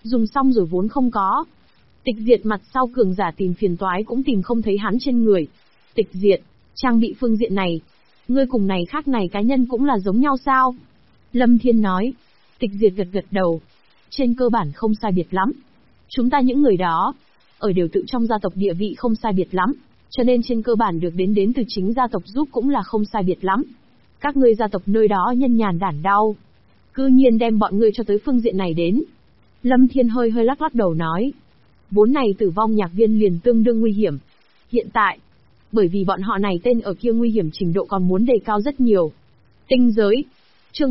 Dùng xong rồi vốn không có. Tịch Diệt mặt sau cường giả tìm phiền toái cũng tìm không thấy hắn trên người. Tịch Diệt, trang bị phương diện này, ngươi cùng này khác này cá nhân cũng là giống nhau sao? Lâm Thiên nói. Tịch Diệt gật gật đầu. Trên cơ bản không sai biệt lắm. Chúng ta những người đó, ở đều tự trong gia tộc địa vị không sai biệt lắm, cho nên trên cơ bản được đến từ chính gia tộc giúp cũng là không sai biệt lắm. Các ngươi gia tộc nơi đó nhân nhàn đản đau, cư nhiên đem bọn ngươi cho tới phương diện này đến. Lâm Thiên hơi lắc lắc đầu nói. Vốn này tử vong nhạc viên liền tương đương nguy hiểm. Hiện tại, bởi vì bọn họ này tên ở kia nguy hiểm trình độ còn muốn đề cao rất nhiều. Tinh giới. Chương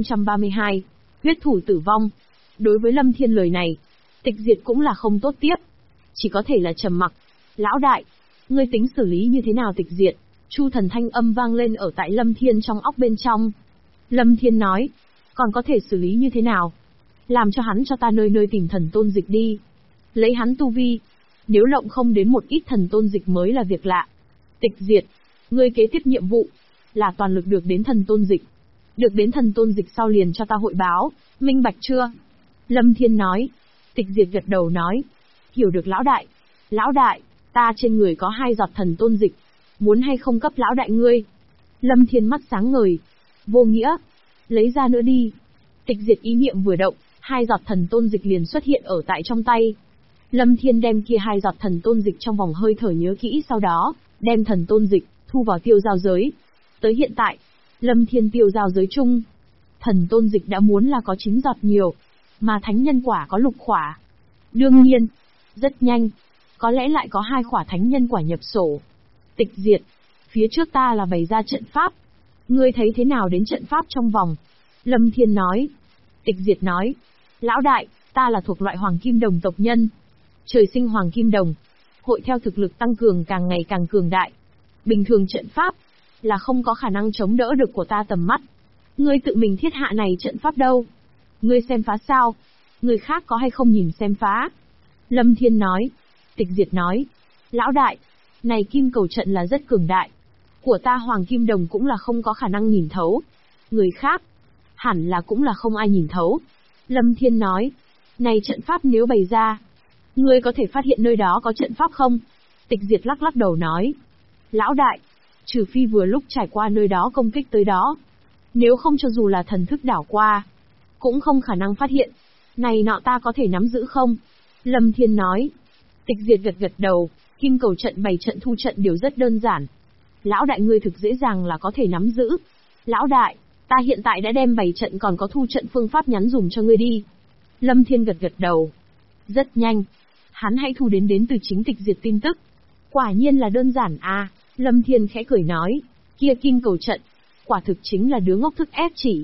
1032. Huyết thủ tử vong. Đối với Lâm Thiên lời này, Tịch Diệt cũng là không tốt tiếp. Chỉ có thể là trầm mặc. Lão đại, ngươi tính xử lý như thế nào Tịch Diệt? Chu Thần thanh âm vang lên ở tại Lâm Thiên trong óc bên trong. Lâm Thiên nói, còn có thể xử lý như thế nào? Làm cho hắn cho ta nơi tìm thần tôn dịch đi. Lấy hắn tu vi, nếu lộng không đến một ít thần tôn dịch mới là việc lạ. Tịch Diệt, ngươi kế tiếp nhiệm vụ là toàn lực được đến thần tôn dịch. Được đến thần tôn dịch sau liền cho ta hội báo, minh bạch chưa? Lâm Thiên nói. Tịch Diệt gật đầu nói, hiểu được lão đại. Lão đại, ta trên người có 2 giọt thần tôn dịch, muốn hay không cấp lão đại ngươi? Lâm Thiên mắt sáng ngời. Vô nghĩa, lấy ra nữa đi. Tịch Diệt ý niệm vừa động, 2 giọt thần tôn dịch liền xuất hiện ở tại trong tay. Lâm Thiên đem kia 2 giọt thần tôn dịch trong vòng hơi thở nhớ kỹ, sau đó đem thần tôn dịch thu vào tiêu giao giới. Tới hiện tại, Lâm Thiên tiêu giao giới chung, thần tôn dịch đã muốn là có 9 giọt nhiều, mà thánh nhân quả có 6 khỏa. Đương nhiên, rất nhanh, có lẽ lại có 2 khỏa thánh nhân quả nhập sổ. Tịch Diệt, phía trước ta là bày ra trận pháp. Ngươi thấy thế nào đến trận pháp trong vòng? Lâm Thiên nói. Tịch Diệt nói, lão đại, ta là thuộc loại Hoàng Kim Đồng tộc nhân. Trời sinh Hoàng Kim Đồng, hội theo thực lực tăng cường càng ngày càng cường đại. Bình thường trận pháp là không có khả năng chống đỡ được của ta tầm mắt. Ngươi tự mình thiết hạ này trận pháp đâu? Ngươi xem phá sao? Người khác có hay không nhìn xem phá? Lâm Thiên nói. Tịch Diệt nói, lão đại, này kim cầu trận là rất cường đại. Của ta Hoàng Kim Đồng cũng là không có khả năng nhìn thấu. Người khác, hẳn là cũng là không ai nhìn thấu. Lâm Thiên nói, này trận pháp nếu bày ra, ngươi có thể phát hiện nơi đó có trận pháp không? Tịch Diệt lắc lắc đầu nói, lão đại, trừ phi vừa lúc trải qua nơi đó công kích tới đó. Nếu không cho dù là thần thức đảo qua, cũng không khả năng phát hiện. Này nọ ta có thể nắm giữ không? Lâm Thiên nói. Tịch Diệt gật gật đầu, kim cầu trận bày trận thu trận đều rất đơn giản. Lão đại ngươi thực dễ dàng là có thể nắm giữ. Lão đại, ta hiện tại đã đem bày trận còn có thu trận phương pháp nhắn dùng cho ngươi đi. Lâm Thiên gật gật đầu. Rất nhanh, hắn hãy thu đến từ chính Tịch Diệt tin tức. Quả nhiên là đơn giản à, Lâm Thiên khẽ cười nói, kia kim cầu trận, quả thực chính là đứa ngốc thức ép chỉ.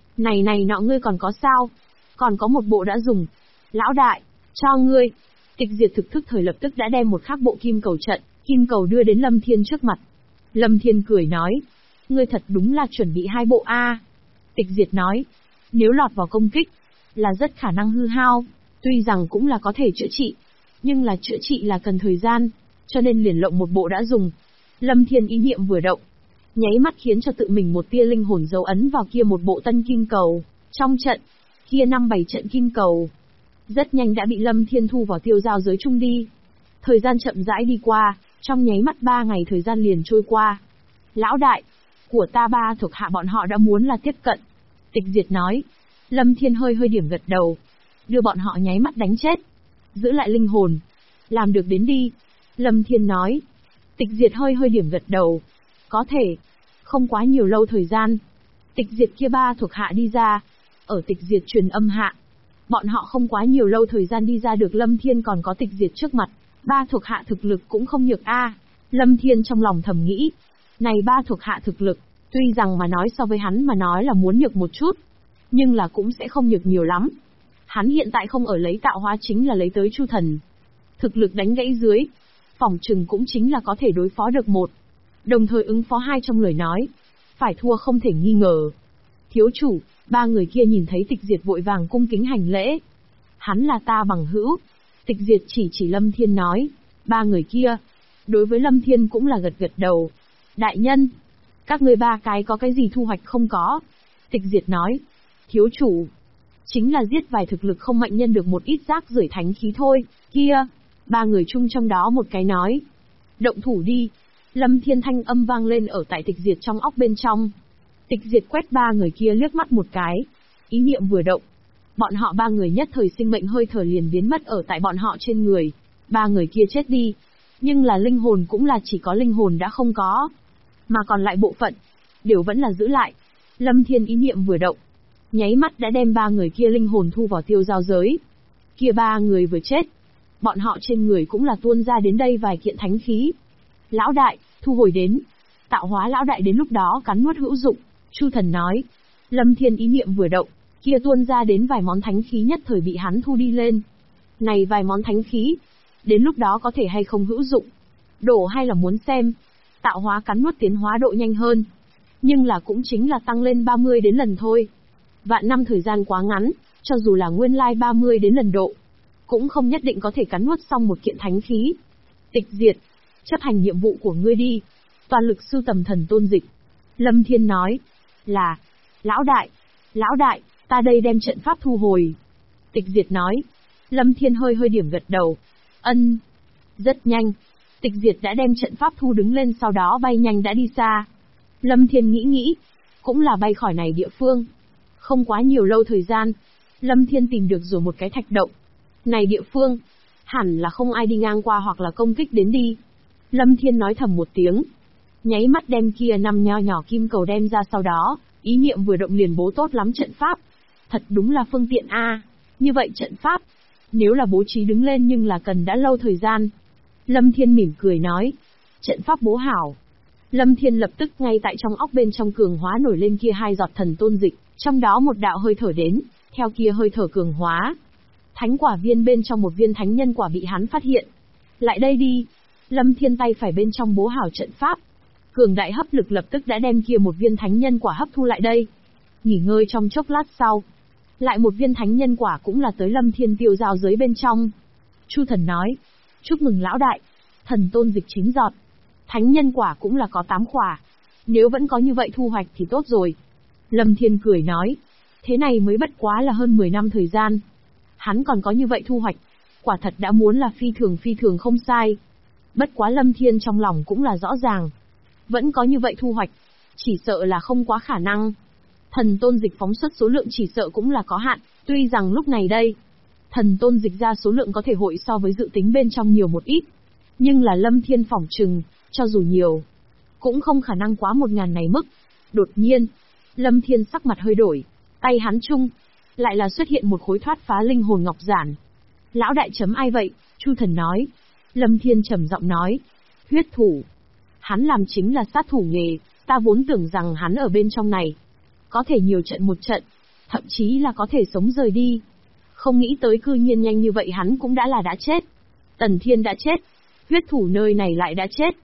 Này nọ ngươi còn có sao? Còn có một bộ đã dùng. Lão đại, cho ngươi. Tịch Diệt thực thức thời lập tức đã đem một khác bộ kim cầu trận, kim cầu đưa đến Lâm Thiên trước mặt. Lâm Thiên cười nói, ngươi thật đúng là chuẩn bị 2 bộ a. Tịch Diệt nói, nếu lọt vào công kích, là rất khả năng hư hao, tuy rằng cũng là có thể chữa trị, nhưng là chữa trị là cần thời gian, cho nên liền lộng một bộ đã dùng. Lâm Thiên ý niệm vừa động, nháy mắt khiến cho tự mình một tia linh hồn dấu ấn vào kia một bộ tân kim cầu. Trong trận, kia 5-7 trận kim cầu, rất nhanh đã bị Lâm Thiên thu vào tiêu giao giới chung đi. Thời gian chậm rãi đi qua, trong nháy mắt 3 ngày thời gian liền trôi qua. Lão đại, của ta 3 thuộc hạ bọn họ đã muốn là tiếp cận. Tịch Diệt nói. Lâm Thiên hơi điểm gật đầu. Đưa bọn họ nháy mắt đánh chết. Giữ lại linh hồn. Làm được đến đi. Lâm Thiên nói. Tịch Diệt hơi điểm gật đầu. Có thể. Không quá nhiều lâu thời gian. Tịch Diệt kia 3 thuộc hạ đi ra. Ở Tịch Diệt truyền âm hạ. Bọn họ không quá nhiều lâu thời gian đi ra được Lâm Thiên còn có Tịch Diệt trước mặt. 3 thuộc hạ thực lực cũng không nhược a. Lâm Thiên trong lòng thầm nghĩ. Này 3 thuộc hạ thực lực, tuy rằng mà nói so với hắn mà nói là muốn nhược một chút, nhưng là cũng sẽ không nhược nhiều lắm. Hắn hiện tại không ở lấy tạo hóa chính là lấy tới Chu Thần. Thực lực đánh gãy dưới, phỏng chừng cũng chính là có thể đối phó được 1. Đồng thời ứng phó 2 trong lời nói. Phải thua không thể nghi ngờ. Thiếu chủ, 3 người kia nhìn thấy Tịch Diệt vội vàng cung kính hành lễ. Hắn là ta bằng hữu. Tịch Diệt chỉ Lâm Thiên nói. 3 người kia, đối với Lâm Thiên cũng là gật đầu. Đại nhân, các ngươi 3 cái có cái gì thu hoạch không có? Tịch Diệt nói. Thiếu chủ, Chính là giết vài thực lực không mạnh nhân được một ít rác rưởi thánh khí thôi. Kia, ba người chung trong đó một cái nói. Động thủ đi. Lâm Thiên thanh âm vang lên ở tại Tịch Diệt trong óc bên trong. Tịch Diệt quét ba người kia liếc mắt một cái. Ý niệm vừa động. Bọn họ ba người nhất thời sinh mệnh hơi thở liền biến mất ở tại bọn họ trên người. Ba người kia chết đi. Nhưng là linh hồn cũng là chỉ có linh hồn đã không có. Mà còn lại bộ phận, đều vẫn là giữ lại. Lâm Thiên ý niệm vừa động. Nháy mắt đã đem ba người kia linh hồn thu vào tiêu giao giới. Kia ba người vừa chết. Bọn họ trên người cũng là tuôn ra đến đây vài kiện thánh khí. Lão đại, thu hồi đến. Tạo hóa lão đại đến lúc đó cắn nuốt hữu dụng. Chu Thần nói. Lâm Thiên ý niệm vừa động. Kia tuôn ra đến vài món thánh khí nhất thời bị hắn thu đi lên. Này vài món thánh khí. Đến lúc đó có thể hay không hữu dụng. Đổ hay là muốn xem. Tạo hóa cắn nuốt tiến hóa độ nhanh hơn. Nhưng là cũng chính là tăng lên 30 đến lần thôi. Vạn năm thời gian quá ngắn, cho dù là nguyên lai 30 đến lần độ. Cũng không nhất định có thể cắn nuốt xong một kiện thánh khí. Tịch Diệt, chấp hành nhiệm vụ của ngươi đi. Toàn lực sưu tầm thần tôn dịch. Lâm Thiên nói. Là, lão đại, ta đây đem trận pháp thu hồi. Tịch Diệt nói. Lâm Thiên hơi điểm gật đầu. Ân. Rất nhanh. Tịch Diệt đã đem trận pháp thu đứng lên sau đó bay nhanh đã đi xa. Lâm Thiên nghĩ, cũng là bay khỏi này địa phương. Không quá nhiều lâu thời gian, Lâm Thiên tìm được rồi một cái thạch động. Này địa phương, hẳn là không ai đi ngang qua hoặc là công kích đến đi. Lâm Thiên nói thầm một tiếng. Nháy mắt đem kia 5 nho nhỏ kim cầu đem ra sau đó, ý niệm vừa động liền bố tốt lắm trận pháp. Thật đúng là phương tiện a. Như vậy trận pháp, nếu là bố trí đứng lên nhưng là cần đã lâu thời gian. Lâm Thiên mỉm cười nói. Trận pháp bố hảo. Lâm Thiên lập tức ngay tại trong óc bên trong cường hóa nổi lên kia 2 giọt thần tôn dịch, trong đó một đạo hơi thở đến, theo kia hơi thở cường hóa. Thánh quả viên bên trong một viên thánh nhân quả bị hắn phát hiện. Lại đây đi. Lâm Thiên tay phải bên trong bố hảo trận pháp. Cường đại hấp lực lập tức đã đem kia một viên thánh nhân quả hấp thu lại đây. Nghỉ ngơi trong chốc lát sau. Lại một viên thánh nhân quả cũng là tới Lâm Thiên tiêu giao giới bên trong. Chu Thần nói. Chúc mừng lão đại. Thần tôn dịch 9 giọt. Thánh nhân quả cũng là có 8 quả. Nếu vẫn có như vậy thu hoạch thì tốt rồi. Lâm Thiên cười nói. Thế này mới bất quá là hơn 10 năm thời gian. Hắn còn có như vậy thu hoạch. Quả thật đã muốn là phi thường không sai. Bất quá Lâm Thiên trong lòng cũng là rõ ràng. Vẫn có như vậy thu hoạch. Chỉ sợ là không quá khả năng. Thần tôn dịch phóng xuất số lượng chỉ sợ cũng là có hạn. Tuy rằng lúc này đây, thần tôn dịch ra số lượng có thể hội so với dự tính bên trong nhiều một ít. Nhưng là Lâm Thiên phỏng chừng, cho dù nhiều, cũng không khả năng quá 1000 này mức. Đột nhiên, Lâm Thiên sắc mặt hơi đổi, tay hắn chung, lại là xuất hiện một khối thoát phá linh hồn ngọc giản. Lão đại chấm ai vậy? Chu Thần nói. Lâm Thiên trầm giọng nói. Huyết thủ. Hắn làm chính là sát thủ nghề, ta vốn tưởng rằng hắn ở bên trong này. Có thể nhiều trận một trận, thậm chí là có thể sống rời đi. Không nghĩ tới cư nhiên nhanh như vậy hắn cũng đã chết. Tần Thiên đã chết. Huyết thủ nơi này lại đã chết.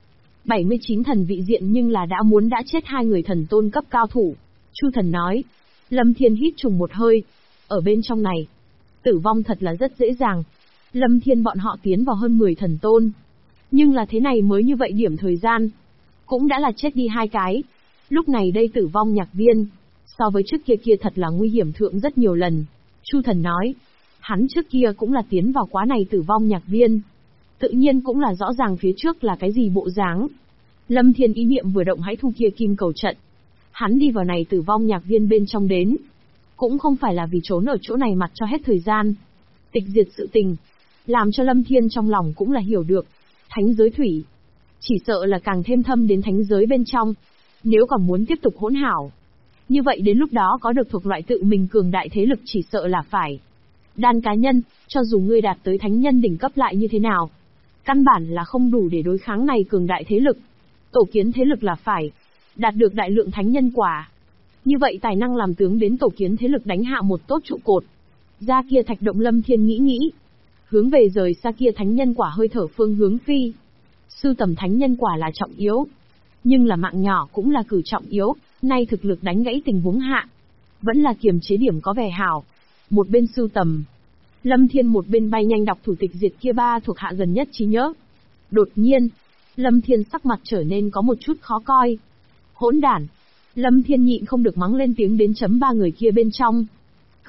79 thần vị diện nhưng là đã chết 2 người thần tôn cấp cao thủ. Chu Thần nói. Lâm Thiên hít trùng một hơi. Ở bên trong này, tử vong thật là rất dễ dàng. Lâm Thiên bọn họ tiến vào hơn 10 thần tôn. Nhưng là thế này mới như vậy điểm thời gian. Cũng đã là chết đi 2 cái. Lúc này đây tử vong nhạc viên. So với trước kia thật là nguy hiểm thượng rất nhiều lần. Chu Thần nói. Hắn trước kia cũng là tiến vào quá này tử vong nhạc viên. Tự nhiên cũng là rõ ràng phía trước là cái gì bộ dáng. Lâm Thiên ý niệm vừa động hãy thu kia kim cầu trận. Hắn đi vào này tử vong nhạc viên bên trong đến. Cũng không phải là vì trốn ở chỗ này mặt cho hết thời gian. Tịch diệt sự tình. Làm cho Lâm Thiên trong lòng cũng là hiểu được. Thánh giới thủy. Chỉ sợ là càng thêm thâm đến thánh giới bên trong. Nếu còn muốn tiếp tục hỗn hảo. Như vậy đến lúc đó có được thuộc loại tự mình cường đại thế lực chỉ sợ là phải. Đan cá nhân, cho dù ngươi đạt tới thánh nhân đỉnh cấp lại như thế nào. Căn bản là không đủ để đối kháng này cường đại thế lực. Tổ kiến thế lực là phải đạt được đại lượng thánh nhân quả. Như vậy tài năng làm tướng đến tổ kiến thế lực đánh hạ một tốt trụ cột. Ra kia thạch động Lâm Thiên nghĩ. Hướng về rời xa kia thánh nhân quả hơi thở phương hướng phi. Sưu tầm thánh nhân quả là trọng yếu. Nhưng là mạng nhỏ cũng là cử trọng yếu, nay thực lực đánh gãy tình huống hạ. Vẫn là kiềm chế điểm có vẻ hảo. Một bên sưu tầm. Lâm Thiên một bên bay nhanh đọc thủ tịch diệt kia 3 thuộc hạ gần nhất trí nhớ. Đột nhiên, Lâm Thiên sắc mặt trở nên có một chút khó coi. Hỗn đản. Lâm Thiên nhịn không được mắng lên tiếng đến chấm 3 người kia bên trong.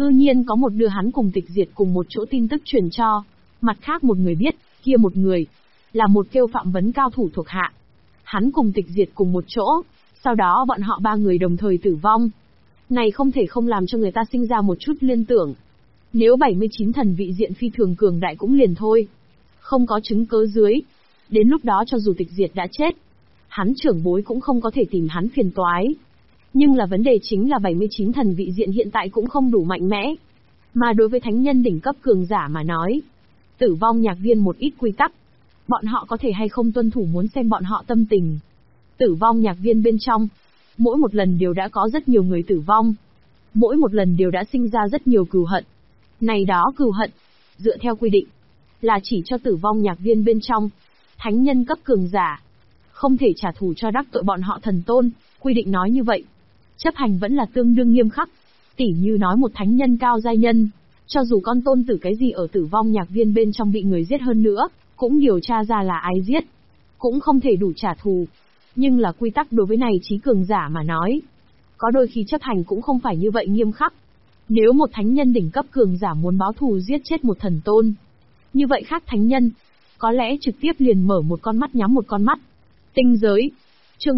Cư nhiên có một đưa hắn cùng Tịch Diệt cùng một chỗ tin tức truyền cho. Mặt khác một người biết, kia một người là một kêu Phạm Vấn cao thủ thuộc hạ. Hắn cùng Tịch Diệt cùng một chỗ, sau đó bọn họ ba người đồng thời tử vong. Này không thể không làm cho người ta sinh ra một chút liên tưởng. Nếu 79 thần vị diện phi thường cường đại cũng liền thôi. Không có chứng cớ dưới. Đến lúc đó cho dù Tịch Diệt đã chết, hắn trưởng bối cũng không có thể tìm hắn phiền toái. Nhưng là vấn đề chính là 79 thần vị diện hiện tại cũng không đủ mạnh mẽ. Mà đối với thánh nhân đỉnh cấp cường giả mà nói, tử vong nhạc viên một ít quy tắc, bọn họ có thể hay không tuân thủ muốn xem bọn họ tâm tình. Tử vong nhạc viên bên trong, mỗi một lần đều đã có rất nhiều người tử vong. Mỗi một lần đều đã sinh ra rất nhiều cừu hận. Này đó cừu hận, dựa theo quy định, là chỉ cho tử vong nhạc viên bên trong, thánh nhân cấp cường giả. Không thể trả thù cho đắc tội bọn họ thần tôn, quy định nói như vậy. Chấp hành vẫn là tương đương nghiêm khắc. Tỉ như nói một thánh nhân cao giai nhân, cho dù con tôn tử cái gì ở tử vong nhạc viên bên trong bị người giết hơn nữa, cũng điều tra ra là ai giết. Cũng không thể đủ trả thù. Nhưng là quy tắc đối với này trí cường giả mà nói. Có đôi khi chấp hành cũng không phải như vậy nghiêm khắc. Nếu một thánh nhân đỉnh cấp cường giả muốn báo thù giết chết một thần tôn, như vậy khác thánh nhân, có lẽ trực tiếp liền mở một con mắt nhắm một con mắt. Tinh giới. Chương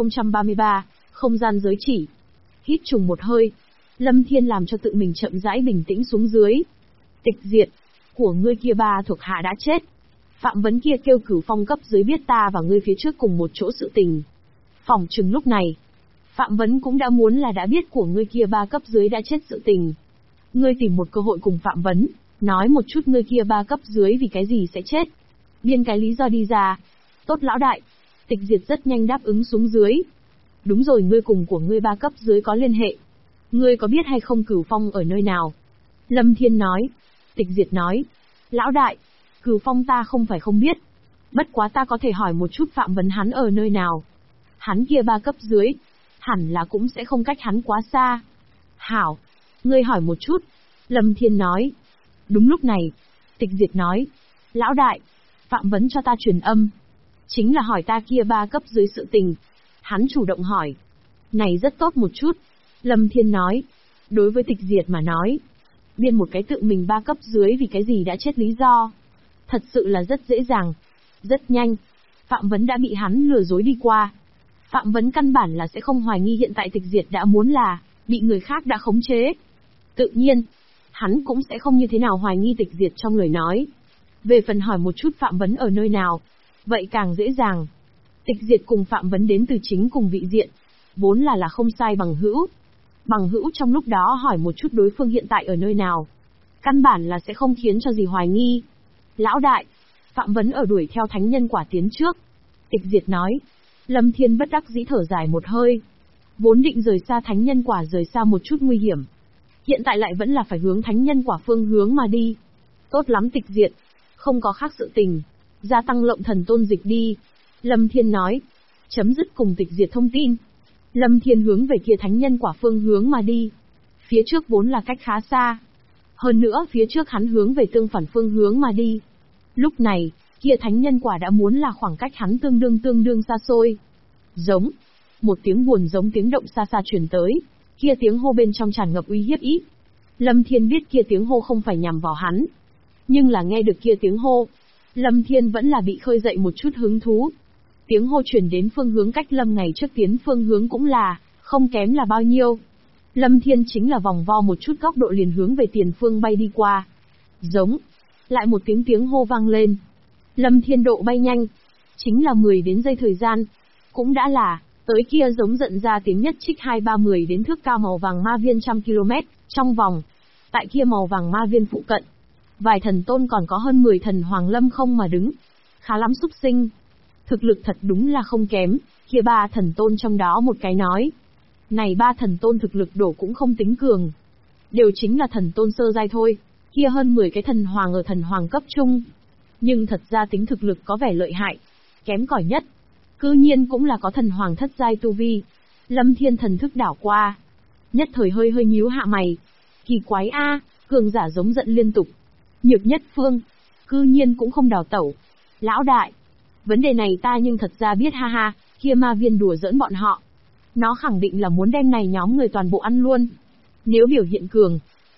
1033, không gian giới chỉ. Hít trùng một hơi, Lâm Thiên làm cho tự mình chậm rãi bình tĩnh xuống dưới. Tịch Diệt, của ngươi kia ba thuộc hạ đã chết. Phạm Vấn kia kêu Cửu Phong cấp dưới biết ta và ngươi phía trước cùng một chỗ sự tình. Phỏng chừng lúc này, Phạm Vấn cũng đã muốn là đã biết của ngươi kia ba cấp dưới đã chết sự tình. Ngươi tìm một cơ hội cùng Phạm Vấn, nói một chút ngươi kia ba cấp dưới vì cái gì sẽ chết. Biên cái lý do đi ra. Tốt lão đại. Tịch Diệt rất nhanh đáp ứng xuống dưới. Đúng rồi, ngươi cùng của ngươi ba cấp dưới có liên hệ. Ngươi có biết hay không Cửu Phong ở nơi nào? Lâm Thiên nói. Tịch Diệt nói. Lão đại, Cửu Phong ta không phải không biết. Bất quá ta có thể hỏi một chút Phạm Vấn hắn ở nơi nào. Hắn kia ba cấp dưới, hẳn là cũng sẽ không cách hắn quá xa. Hảo, ngươi hỏi một chút. Lâm Thiên nói. Đúng lúc này, Tịch Diệt nói. Lão đại, Phạm Vấn cho ta truyền âm. Chính là hỏi ta kia ba cấp dưới sự tình. Hắn chủ động hỏi. Này rất tốt một chút. Lâm Thiên nói. Đối với Tịch Diệt mà nói, biên một cái tự mình ba cấp dưới vì cái gì đã chết lý do. Thật sự là rất dễ dàng. Rất nhanh. Phạm Vấn đã bị hắn lừa dối đi qua. Phạm Vấn căn bản là sẽ không hoài nghi hiện tại Tịch Diệt đã muốn là bị người khác đã khống chế. Tự nhiên, hắn cũng sẽ không như thế nào hoài nghi Tịch Diệt trong lời nói. Về phần hỏi một chút Phạm Vấn ở nơi nào, vậy càng dễ dàng. Tịch Diệt cùng Phạm Vấn đến từ chính cùng vị diện, vốn là không sai bằng hữu. Bằng hữu trong lúc đó hỏi một chút đối phương hiện tại ở nơi nào, căn bản là sẽ không khiến cho gì hoài nghi. Lão đại, Phạm Vấn ở đuổi theo thánh nhân quả tiến trước. Tịch Diệt nói. Lâm Thiên bất đắc dĩ thở dài một hơi. Vốn định rời xa thánh nhân quả, rời xa một chút nguy hiểm, hiện tại lại vẫn là phải hướng thánh nhân quả phương hướng mà đi. Tốt lắm Tịch Diệt, không có khác sự tình, gia tăng lộng thần tôn dịch đi. Lâm Thiên nói. Chấm dứt cùng Tịch Diệt thông tin, Lâm Thiên hướng về kia thánh nhân quả phương hướng mà đi. Phía trước vốn là cách khá xa. Hơn nữa phía trước hắn hướng về tương phản phương hướng mà đi. Lúc này, kia thánh nhân quả đã muốn là khoảng cách hắn tương đương xa xôi. Giống. Một tiếng buồn giống tiếng động xa xa truyền tới. Kia tiếng hô bên trong tràn ngập uy hiếp ý. Lâm Thiên biết kia tiếng hô không phải nhằm vào hắn. Nhưng là nghe được kia tiếng hô, Lâm Thiên vẫn là bị khơi dậy một chút hứng thú. Tiếng hô truyền đến phương hướng cách Lâm ngày trước tiến phương hướng cũng là không kém là bao nhiêu. Lâm Thiên chính là vòng vo một chút góc độ liền hướng về tiền phương bay đi qua. Giống. Lại một tiếng hô vang lên. Lâm Thiên độ bay nhanh, chính là 10 đến giây thời gian, cũng đã là tới kia giống giận ra tiếng nhất trích 2-3-10 đến thước cao màu vàng ma viên 100 km trong vòng. Tại kia màu vàng ma viên phụ cận, vài thần tôn còn có hơn 10 thần hoàng lâm không mà đứng. Khá lắm xúc sinh. Thực lực thật đúng là không kém. Kia ba thần tôn trong đó một cái nói. Này ba thần tôn thực lực đổ cũng không tính cường. Đều chính là thần tôn sơ giai thôi. Kia hơn 10 cái thần hoàng ở thần hoàng cấp trung. Nhưng thật ra tính thực lực có vẻ lợi hại. Kém cỏi nhất, cư nhiên cũng là có thần hoàng thất giai tu vi. Lâm Thiên thần thức đảo qua. Nhất thời hơi nhíu hạ mày. Kỳ quái a, cường giả giống giận liên tục. Nhược nhất phương, cư nhiên cũng không đào tẩu. Lão đại, vấn đề này ta nhưng thật ra biết ha ha, kia ma viên đùa giỡn bọn họ. Nó khẳng định là muốn đem này nhóm người toàn bộ ăn luôn. Nếu biểu hiện cường,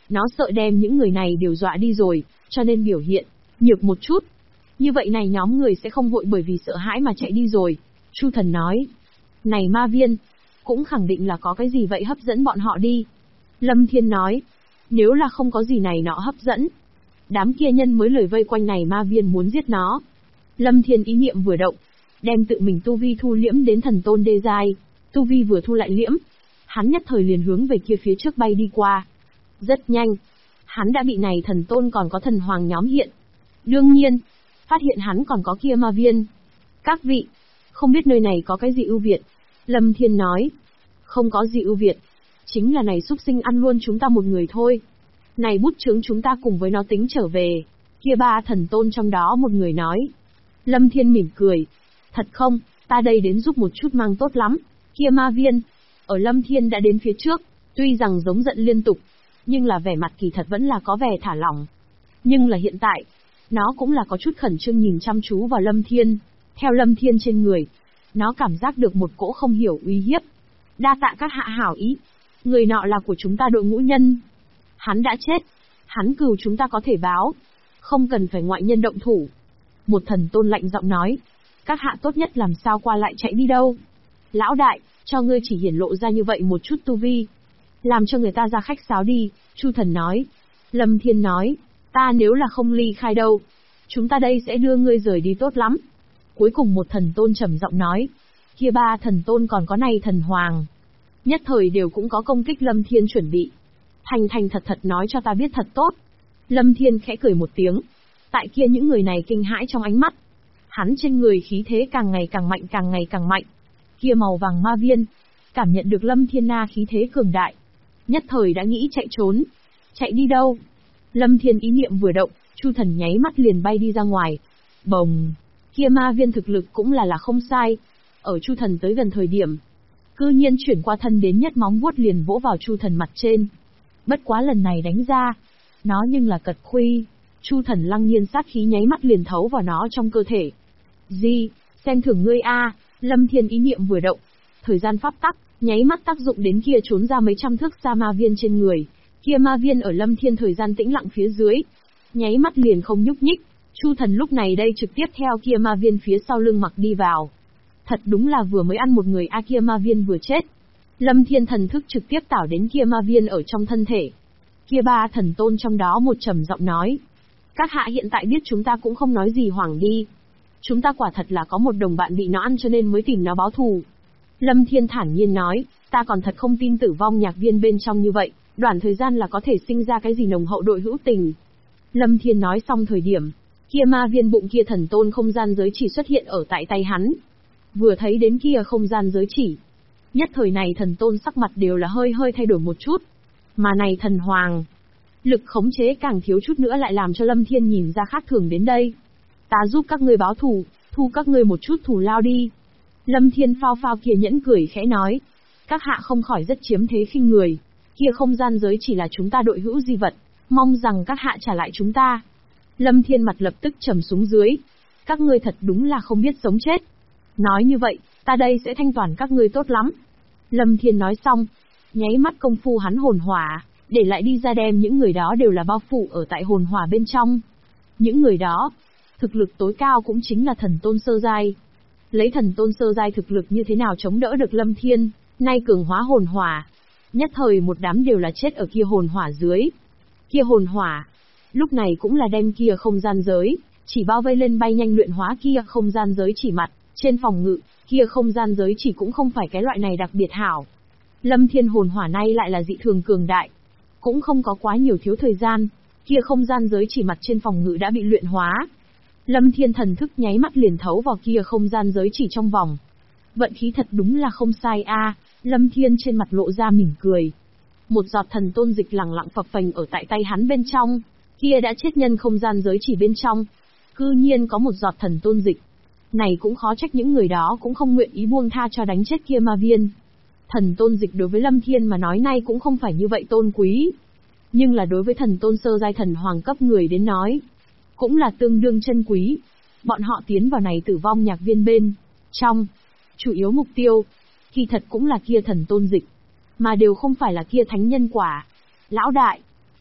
Nó sợ đem những người này đều dọa đi rồi, cho nên biểu hiện nhược một chút. Như vậy này nhóm người sẽ không vội bởi vì sợ hãi mà chạy đi rồi. Chu Thần nói. Này ma viên, cũng khẳng định là có cái gì vậy hấp dẫn bọn họ đi. Lâm Thiên nói. Nếu là không có gì này nọ hấp dẫn, đám kia nhân mới lời vây quanh này ma viên muốn giết nó. Lâm Thiên ý niệm vừa động, đem tự mình tu vi thu liễm đến thần tôn đê giai. Tu vi vừa thu lại liễm, hắn nhất thời liền hướng về kia phía trước bay đi qua. Rất nhanh, hắn đã bị này thần tôn còn có thần hoàng nhóm hiện. Đương nhiên, phát hiện hắn còn có kia ma viên. Các vị, không biết nơi này có cái gì ưu việt? Lâm Thiên nói. Không có gì ưu việt, chính là này súc sinh ăn luôn chúng ta một người thôi. Này bút chướng chúng ta cùng với nó tính trở về. Kia ba thần tôn trong đó một người nói. Lâm Thiên mỉm cười. Thật không, ta đây đến giúp một chút mang tốt lắm. Kia ma viên, ở Lâm Thiên đã đến phía trước, tuy rằng giống giận liên tục, nhưng là vẻ mặt kỳ thật vẫn là có vẻ thả lỏng. Nhưng là hiện tại, nó cũng là có chút khẩn trương nhìn chăm chú vào Lâm Thiên. Theo Lâm Thiên trên người, nó cảm giác được một cỗ không hiểu uy hiếp. Đa tạ các hạ hảo ý. Người nọ là của chúng ta đội ngũ nhân. Hắn đã chết. Hắn cừu chúng ta có thể báo. Không cần phải ngoại nhân động thủ. Một thần tôn lạnh giọng nói. Các hạ tốt nhất làm sao qua lại chạy đi đâu. Lão đại, cho ngươi chỉ hiển lộ ra như vậy một chút tu vi. Làm cho người ta ra khách sáo đi, Chu Thần nói. Lâm Thiên nói. Ta nếu là không ly khai đâu, chúng ta đây sẽ đưa ngươi rời đi tốt lắm. Cuối cùng một thần tôn trầm giọng nói. Kia ba thần tôn còn có này thần hoàng. Nhất thời đều cũng có công kích Lâm Thiên chuẩn bị. Thành thật thật nói cho ta biết thật tốt. Lâm Thiên khẽ cười một tiếng. Tại kia những người này kinh hãi trong ánh mắt. Hắn trên người khí thế càng ngày càng mạnh. Kia màu vàng ma viên, cảm nhận được Lâm Thiên na khí thế cường đại. Nhất thời đã nghĩ chạy trốn. Chạy đi đâu? Lâm Thiên ý niệm vừa động, Chu Thần nháy mắt liền bay đi ra ngoài. Bồng! Kia ma viên thực lực cũng là không sai. Ở Chu Thần tới gần thời điểm, cư nhiên chuyển qua thân đến nhất móng vuốt liền vỗ vào Chu Thần mặt trên. Bất quá lần này đánh ra, nó nhưng là cật khuy. Chu Thần lăng nhiên sát khí nháy mắt liền thấu vào nó trong cơ thể. Gì? Xem thưởng ngươi a! Lâm Thiên ý niệm vừa động, thời gian pháp tắc, nháy mắt tác dụng đến kia trốn ra mấy trăm thước xa ma viên trên người. Kia ma viên ở Lâm Thiên thời gian tĩnh lặng phía dưới, nháy mắt liền không nhúc nhích. Chu Thần lúc này đây trực tiếp theo kia ma viên phía sau lưng mặc đi vào. Thật đúng là vừa mới ăn một người kia ma viên vừa chết. Lâm Thiên thần thức trực tiếp tảo đến kia ma viên ở trong thân thể. Kia ba thần tôn trong đó một trầm giọng nói. Các hạ hiện tại biết chúng ta cũng không nói gì hoảng đi. Chúng ta quả thật là có một đồng bạn bị nó ăn cho nên mới tìm nó báo thù. Lâm Thiên thản nhiên nói, ta còn thật không tin tử vong nhạc viên bên trong như vậy, đoạn thời gian là có thể sinh ra cái gì nồng hậu đội hữu tình. Lâm Thiên nói xong thời điểm, kia ma viên bụng kia thần tôn không gian giới chỉ xuất hiện ở tại tay hắn. Vừa thấy đến kia không gian giới chỉ, nhất thời này thần tôn sắc mặt đều là hơi thay đổi một chút. Mà này thần hoàng, lực khống chế càng thiếu chút nữa lại làm cho Lâm Thiên nhìn ra khác thường đến đây. Ta giúp các ngươi báo thù, thu các ngươi một chút thù lao đi. Lâm Thiên phao kia nhẫn cười khẽ nói. Các hạ không khỏi rất chiếm thế khinh người. Kia không gian giới chỉ là chúng ta đội hữu di vật, mong rằng các hạ trả lại chúng ta. Lâm Thiên mặt lập tức trầm xuống dưới. Các ngươi thật đúng là không biết sống chết. Nói như vậy, ta đây sẽ thanh toán các ngươi tốt lắm. Lâm Thiên nói xong, nháy mắt công phu hắn hồn hỏa, để lại đi ra đem những người đó đều là bao phủ ở tại hồn hỏa bên trong. Những người đó, thực lực tối cao cũng chính là thần tôn sơ giai. Lấy thần tôn sơ giai thực lực như thế nào chống đỡ được Lâm Thiên, nay cường hóa hồn hỏa. Nhất thời một đám đều là chết ở kia hồn hỏa dưới. Kia hồn hỏa, lúc này cũng là đem kia không gian giới, chỉ bao vây lên bay nhanh luyện hóa kia không gian giới chỉ mặt, trên phòng ngự, kia không gian giới chỉ cũng không phải cái loại này đặc biệt hảo. Lâm Thiên hồn hỏa nay lại là dị thường cường đại. Cũng không có quá nhiều thiếu thời gian, kia không gian giới chỉ mặt trên phòng ngự đã bị luyện hóa. Lâm Thiên thần thức nháy mắt liền thấu vào kia không gian giới chỉ trong vòng. Vận khí thật đúng là không sai a. Lâm Thiên trên mặt lộ ra mỉm cười. Một giọt thần tôn dịch lẳng lặng phập phềnh ở tại tay hắn bên trong, kia đã chết nhân không gian giới chỉ bên trong. Cư nhiên có một giọt thần tôn dịch. Này cũng khó trách những người đó cũng không nguyện ý buông tha cho đánh chết kia ma viên. Thần tôn dịch đối với Lâm Thiên mà nói nay cũng không phải như vậy tôn quý. Nhưng là đối với thần tôn sơ giai thần hoàng cấp người đến nói, cũng là tương đương chân quý. Bọn họ tiến vào này tử vong nhạc viên bên trong, chủ yếu mục tiêu, kỳ thật cũng là kia thần tôn dịch, mà đều không phải là kia thánh nhân quả. Lão đại,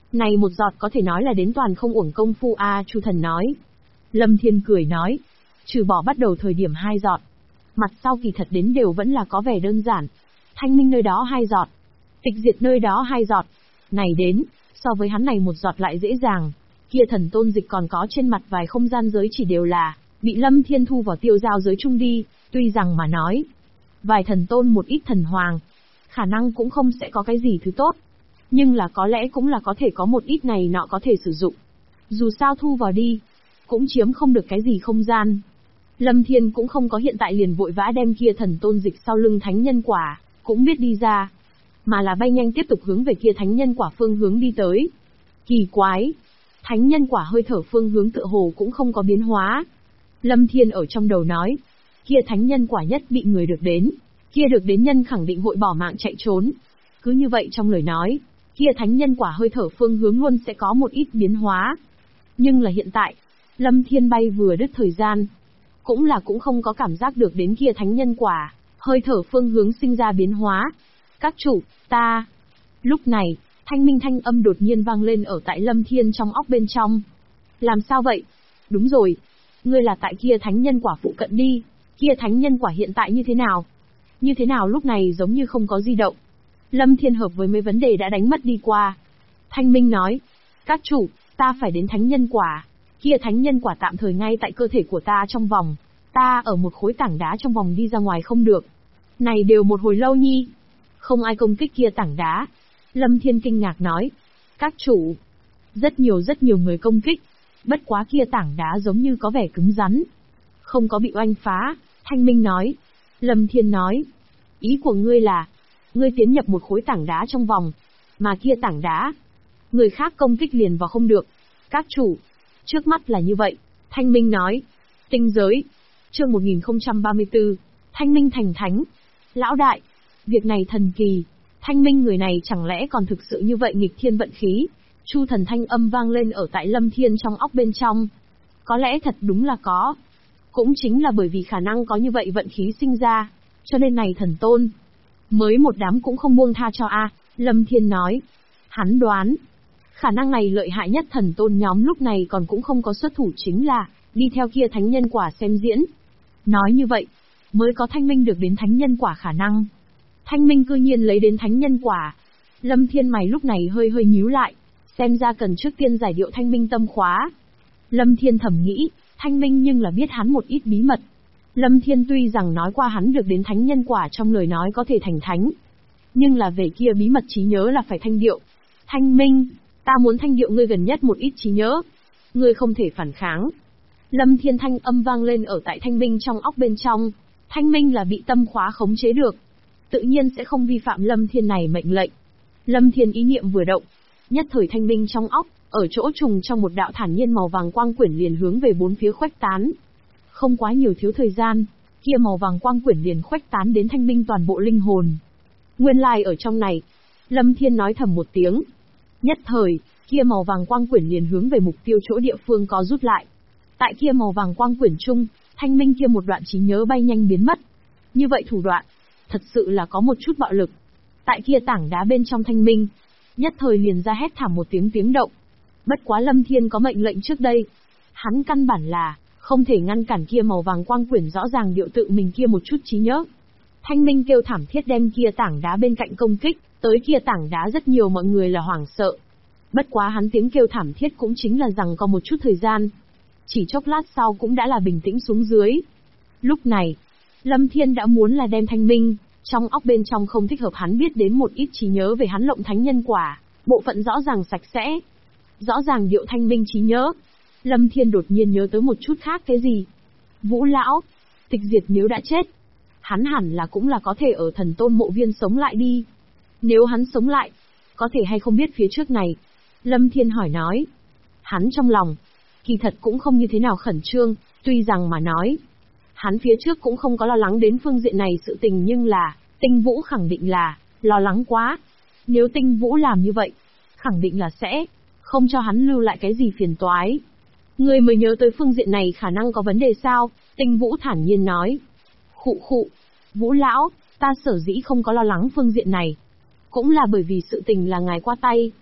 Này một giọt có thể nói là đến toàn không uổng công phu a, Chu Thần nói. Lâm Thiên cười nói, trừ bỏ bắt đầu thời điểm 2 giọt, mặt sau kỳ thật đến đều vẫn là có vẻ đơn giản. Thanh minh nơi đó 2 giọt, tịch diệt nơi đó 2 giọt. Này đến, so với hắn này một giọt lại dễ dàng. Kia thần tôn dịch còn có trên mặt vài không gian giới chỉ đều là bị Lâm Thiên thu vào tiêu giao giới chung đi, tuy rằng mà nói, vài thần tôn một ít thần hoàng, khả năng cũng không sẽ có cái gì thứ tốt, nhưng là có lẽ cũng là có thể có một ít này nọ có thể sử dụng. Dù sao thu vào đi, cũng chiếm không được cái gì không gian. Lâm Thiên cũng không có hiện tại liền vội vã đem kia thần tôn dịch sau lưng thánh nhân quả, cũng biết đi ra, mà là bay nhanh tiếp tục hướng về kia thánh nhân quả phương hướng đi tới. Kỳ quái, thánh nhân quả hơi thở phương hướng tựa hồ cũng không có biến hóa. Lâm Thiên ở trong đầu nói, kia thánh nhân quả nhất bị người được đến, kia được đến nhân khẳng định hội bỏ mạng chạy trốn. Cứ như vậy trong lời nói, kia thánh nhân quả hơi thở phương hướng luôn sẽ có một ít biến hóa. Nhưng là hiện tại, Lâm Thiên bay vừa đứt thời gian, cũng không có cảm giác được đến kia thánh nhân quả, hơi thở phương hướng sinh ra biến hóa. Các chủ, ta... Lúc này, thanh minh thanh âm đột nhiên vang lên ở tại Lâm Thiên trong óc bên trong. Làm sao vậy? Đúng rồi, ngươi là tại kia thánh nhân quả phụ cận đi, kia thánh nhân quả hiện tại như thế nào? Như thế nào lúc này giống như không có di động. Lâm Thiên hợp với mấy vấn đề đã đánh mất đi qua. Thanh minh nói, các chủ, ta phải đến thánh nhân quả. Kia thánh nhân quả tạm thời ngay tại cơ thể của ta trong vòng. Ta ở một khối tảng đá trong vòng đi ra ngoài không được. Này đều một hồi lâu nhi. Không ai công kích kia tảng đá. Lâm Thiên kinh ngạc nói. Các chủ. Rất nhiều người công kích. Bất quá kia tảng đá giống như có vẻ cứng rắn. Không có bị oanh phá. Thanh minh nói. Lâm Thiên nói. Ý của ngươi là, ngươi tiến nhập một khối tảng đá trong vòng. Mà kia tảng đá, người khác công kích liền vào không được. Các chủ. Trước mắt là như vậy. Thanh minh nói. Tinh giới. Chương 1034. Thanh minh thành thánh. Lão đại. Việc này thần kỳ. Thanh minh người này chẳng lẽ còn thực sự như vậy nghịch thiên vận khí. Chu thần thanh âm vang lên ở tại Lâm Thiên trong óc bên trong. Có lẽ thật đúng là có. Cũng chính là bởi vì khả năng có như vậy vận khí sinh ra, cho nên này thần tôn mới một đám cũng không buông tha cho a. Lâm Thiên nói. Hắn đoán, khả năng này lợi hại nhất thần tôn nhóm lúc này còn cũng không có xuất thủ, chính là đi theo kia thánh nhân quả xem diễn. Nói như vậy, mới có thanh minh được đến thánh nhân quả khả năng. Thanh minh cư nhiên lấy đến thánh nhân quả. Lâm Thiên mày lúc này hơi nhíu lại, xem ra cần trước tiên giải điệu thanh minh tâm khóa. Lâm Thiên thầm nghĩ, thanh minh nhưng là biết hắn một ít bí mật. Lâm Thiên tuy rằng nói qua hắn được đến thánh nhân quả trong lời nói có thể thành thánh, nhưng là về kia bí mật trí nhớ là phải thanh điệu. Thanh minh, ta muốn thanh điệu ngươi gần nhất một ít trí nhớ. Ngươi không thể phản kháng. Lâm Thiên thanh âm vang lên ở tại thanh minh trong óc bên trong. Thanh minh là bị tâm khóa khống chế được, tự nhiên sẽ không vi phạm Lâm Thiên này mệnh lệnh. Lâm Thiên ý niệm vừa động, nhất thời thanh minh trong óc, ở chỗ trùng trong một đạo thản nhiên màu vàng quang quyển liền hướng về bốn phía khuếch tán. Không quá nhiều thiếu thời gian, kia màu vàng quang quyển liền khuếch tán đến thanh minh toàn bộ linh hồn. Nguyên lai ở trong này, Lâm Thiên nói thầm một tiếng. Nhất thời, kia màu vàng quang quyển liền hướng về mục tiêu chỗ địa phương có rút lại. Tại kia màu vàng quang quyển chung, thanh minh kia một đoạn trí nhớ bay nhanh biến mất. Như vậy thủ đoạn, thật sự là có một chút bạo lực. Tại kia tảng đá bên trong thanh minh, nhất thời liền ra hét thảm một tiếng động. Bất quá Lâm Thiên có mệnh lệnh trước đây, hắn căn bản là không thể ngăn cản kia màu vàng quang quyển rõ ràng điệu tự mình kia một chút trí nhớ. Thanh minh kêu thảm thiết đem kia tảng đá bên cạnh công kích, tới kia tảng đá rất nhiều mọi người là hoảng sợ. Bất quá hắn tiếng kêu thảm thiết cũng chính là rằng có một chút thời gian. Chỉ chốc lát sau cũng đã là bình tĩnh xuống dưới. Lúc này, Lâm Thiên đã muốn là đem thanh minh, trong óc bên trong không thích hợp hắn biết đến một ít trí nhớ về hắn lộng thánh nhân quả, bộ phận rõ ràng sạch sẽ. Rõ ràng điệu thanh minh trí nhớ. Lâm Thiên đột nhiên nhớ tới một chút khác cái gì. Vũ lão, tịch diệt nếu đã chết, hắn hẳn là cũng là có thể ở thần tôn mộ viên sống lại đi. Nếu hắn sống lại, có thể hay không biết phía trước này? Lâm Thiên hỏi nói. Hắn trong lòng, kỳ thật cũng không như thế nào khẩn trương, tuy rằng mà nói, hắn phía trước cũng không có lo lắng đến phương diện này sự tình, nhưng là, Tinh Vũ khẳng định là, lo lắng quá. Nếu Tinh Vũ làm như vậy, khẳng định là sẽ không cho hắn lưu lại cái gì phiền toái. Người mới nhớ tới phương diện này khả năng có vấn đề sao? Tinh Vũ thản nhiên nói. Khụ, Vũ lão, ta sở dĩ không có lo lắng phương diện này, cũng là bởi vì sự tình là ngài qua tay.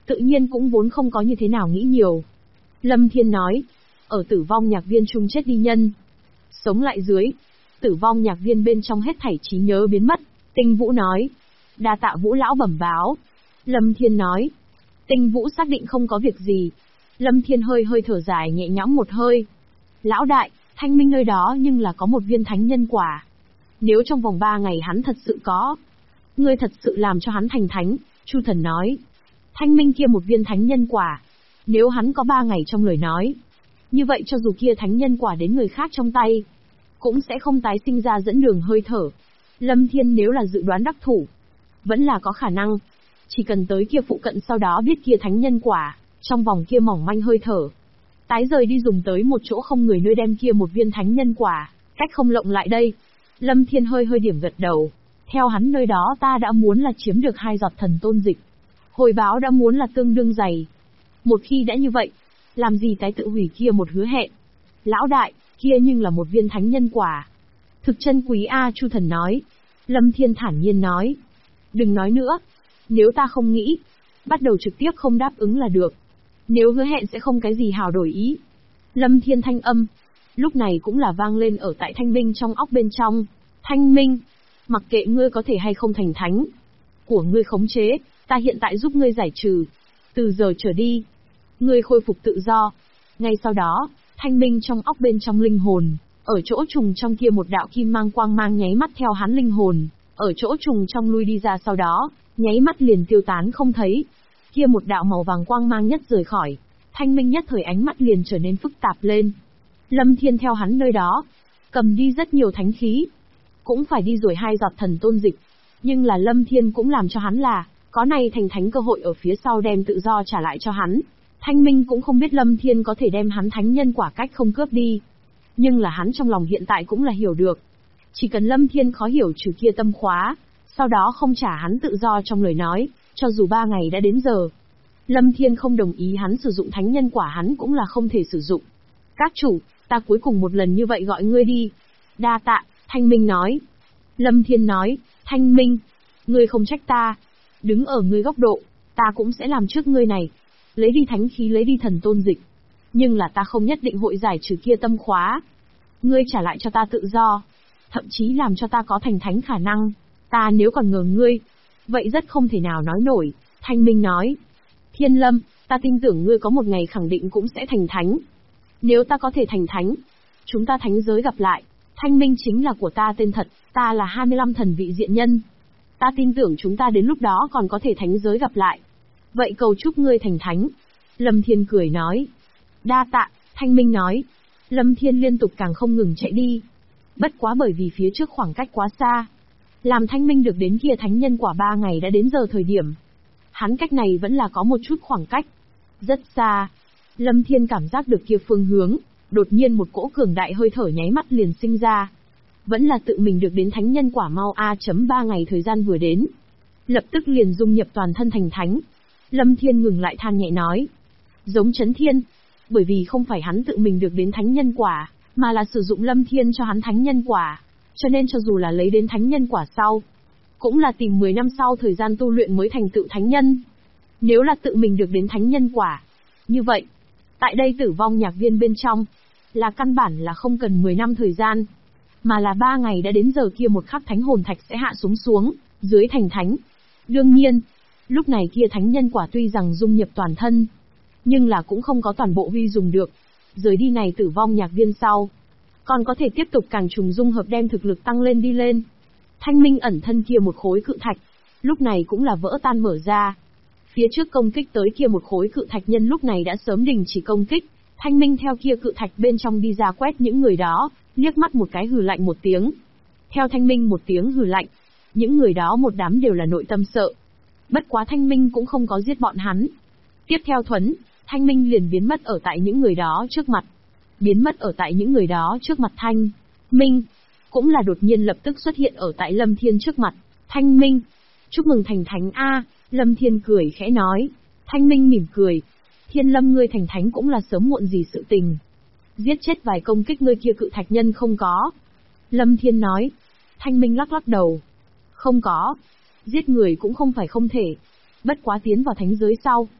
tự nhiên cũng vốn không có như thế nào nghĩ nhiều. Lâm Thiên nói, ở Tử Vong Nhạc Viên chung chết đi nhân, sống lại dưới. Tử Vong Nhạc Viên bên trong hết thảy trí nhớ biến mất. Tinh Vũ nói, đa tạ Vũ lão bẩm báo. Lâm Thiên nói, Tinh Vũ xác định không có việc gì. Lâm Thiên hơi hơi thở dài nhẹ nhõm một hơi. Lão đại, Thanh Minh nơi đó nhưng là có một viên thánh nhân quả. Nếu trong vòng 3 ngày hắn thật sự có, ngươi thật sự làm cho hắn thành thánh. Chu Thần nói, Thanh Minh kia một viên thánh nhân quả, nếu hắn có 3 ngày trong lời nói, như vậy cho dù kia thánh nhân quả đến người khác trong tay, cũng sẽ không tái sinh ra dẫn đường hơi thở. Lâm Thiên nếu là dự đoán đắc thủ, vẫn là có khả năng. Chỉ cần tới kia phụ cận sau đó biết kia thánh nhân quả, trong vòng kia mỏng manh hơi thở, tái rời đi dùng tới một chỗ không người nơi đem kia một viên thánh nhân quả, cách không lộng lại đây. Lâm Thiên hơi hơi điểm gật đầu. Theo hắn nơi đó ta đã muốn là chiếm được 2 giọt thần tôn dịch. Hồi báo đã muốn là tương đương dày. Một khi đã như vậy, làm gì tái tự hủy kia một hứa hẹn. Lão đại, kia nhưng là một viên thánh nhân quả. Thực chân quý A, Chu Thần nói. Lâm Thiên thản nhiên nói. Đừng nói nữa. Nếu ta không nghĩ, bắt đầu trực tiếp không đáp ứng là được. Nếu hứa hẹn sẽ không cái gì hào đổi ý. Lâm Thiên thanh âm, lúc này cũng là vang lên ở tại Thanh Minh trong óc bên trong. Thanh Minh, mặc kệ ngươi có thể hay không thành thánh của ngươi khống chế, ta hiện tại giúp ngươi giải trừ. Từ giờ trở đi, ngươi khôi phục tự do. Ngay sau đó, Thanh Minh trong óc bên trong linh hồn, ở chỗ trùng trong kia một đạo kim mang quang mang nháy mắt theo hắn linh hồn, ở chỗ trùng trong lui đi ra sau đó, nháy mắt liền tiêu tán không thấy. Kia một đạo màu vàng quang mang nhất rời khỏi, Thanh Minh nhất thời ánh mắt liền trở nên phức tạp lên. Lâm Thiên theo hắn nơi đó, cầm đi rất nhiều thánh khí, cũng phải đi rồi 2 giọt thần tôn dịch, nhưng là Lâm Thiên cũng làm cho hắn là, có này thành thánh cơ hội ở phía sau đem tự do trả lại cho hắn. Thanh Minh cũng không biết Lâm Thiên có thể đem hắn thánh nhân quả cách không cướp đi, nhưng là hắn trong lòng hiện tại cũng là hiểu được. Chỉ cần Lâm Thiên khó hiểu trừ kia tâm khóa, sau đó không trả hắn tự do trong lời nói, cho dù 3 ngày đã đến giờ, Lâm Thiên không đồng ý hắn sử dụng thánh nhân quả hắn cũng là không thể sử dụng. Các chủ, ta cuối cùng một lần như vậy gọi ngươi đi. Đa tạ, Thanh Minh nói. Lâm Thiên nói, Thanh Minh, ngươi không trách ta. Đứng ở ngươi góc độ, ta cũng sẽ làm trước ngươi này. Lấy đi thánh khí lấy đi thần tôn dịch. Nhưng là ta không nhất định hội giải trừ kia tâm khóa. Ngươi trả lại cho ta tự do. Thậm chí làm cho ta có thành thánh khả năng. Ta nếu còn ngờ ngươi, vậy rất không thể nào nói nổi. Thanh Minh nói, Thiên Lâm, ta tin tưởng ngươi có một ngày khẳng định cũng sẽ thành thánh. Nếu ta có thể thành thánh, chúng ta thánh giới gặp lại. Thanh Minh chính là của ta tên thật, ta là 25 thần vị diện nhân. Ta tin tưởng chúng ta đến lúc đó còn có thể thánh giới gặp lại. Vậy cầu chúc ngươi thành thánh. Lâm Thiên cười nói. Đa tạ, Thanh Minh nói. Lâm Thiên liên tục càng không ngừng chạy đi. Bất quá bởi vì phía trước khoảng cách quá xa, làm Thanh Minh được đến kia thánh nhân quả 3 ngày đã đến giờ thời điểm. Hắn cách này vẫn là có một chút khoảng cách. Rất xa. Lâm Thiên cảm giác được kia phương hướng, đột nhiên một cỗ cường đại hơi thở nháy mắt liền sinh ra. Vẫn là tự mình được đến thánh nhân quả mau A.3 ngày thời gian vừa đến. Lập tức liền dung nhập toàn thân thành thánh. Lâm Thiên ngừng lại than nhẹ nói. Giống Chấn Thiên. Bởi vì không phải hắn tự mình được đến thánh nhân quả, mà là sử dụng Lâm Thiên cho hắn thánh nhân quả. Cho nên cho dù là lấy đến thánh nhân quả sau, cũng là tìm 10 năm sau thời gian tu luyện mới thành tựu thánh nhân. Nếu là tự mình được đến thánh nhân quả, như vậy, tại đây Tử Vong Nhạc Viên bên trong, là căn bản là không cần 10 năm thời gian, mà là 3 ngày đã đến giờ kia một khắc thánh hồn thạch sẽ hạ xuống, dưới thành thánh. Đương nhiên, lúc này kia thánh nhân quả tuy rằng dung nhập toàn thân, nhưng là cũng không có toàn bộ huy dùng được. Rời đi này Tử Vong Nhạc Viên sau, còn có thể tiếp tục càng trùng dung hợp đem thực lực tăng lên đi lên. Thanh Minh ẩn thân kia một khối cự thạch, lúc này cũng là vỡ tan mở ra. Phía trước công kích tới kia một khối cự thạch nhân lúc này đã sớm đình chỉ công kích. Thanh Minh theo kia cự thạch bên trong đi ra quét những người đó, liếc mắt một cái hừ lạnh một tiếng. Theo Thanh Minh một tiếng hừ lạnh, những người đó một đám đều là nội tâm sợ. Bất quá Thanh Minh cũng không có giết bọn hắn. Tiếp theo thuấn, Thanh Minh liền biến mất ở tại những người đó trước mặt. Biến mất ở tại những người đó trước mặt Thanh Minh, cũng là đột nhiên lập tức xuất hiện ở tại Lâm Thiên trước mặt. Thanh Minh, chúc mừng thành thánh A. Lâm Thiên cười khẽ nói. Thanh Minh mỉm cười. Thiên Lâm ngươi thành thánh cũng là sớm muộn gì sự tình. Giết chết vài công kích ngươi kia cự thạch nhân không có. Lâm Thiên nói. Thanh Minh lắc lắc đầu. Không có. Giết người cũng không phải không thể. Bất quá tiến vào thánh giới sau,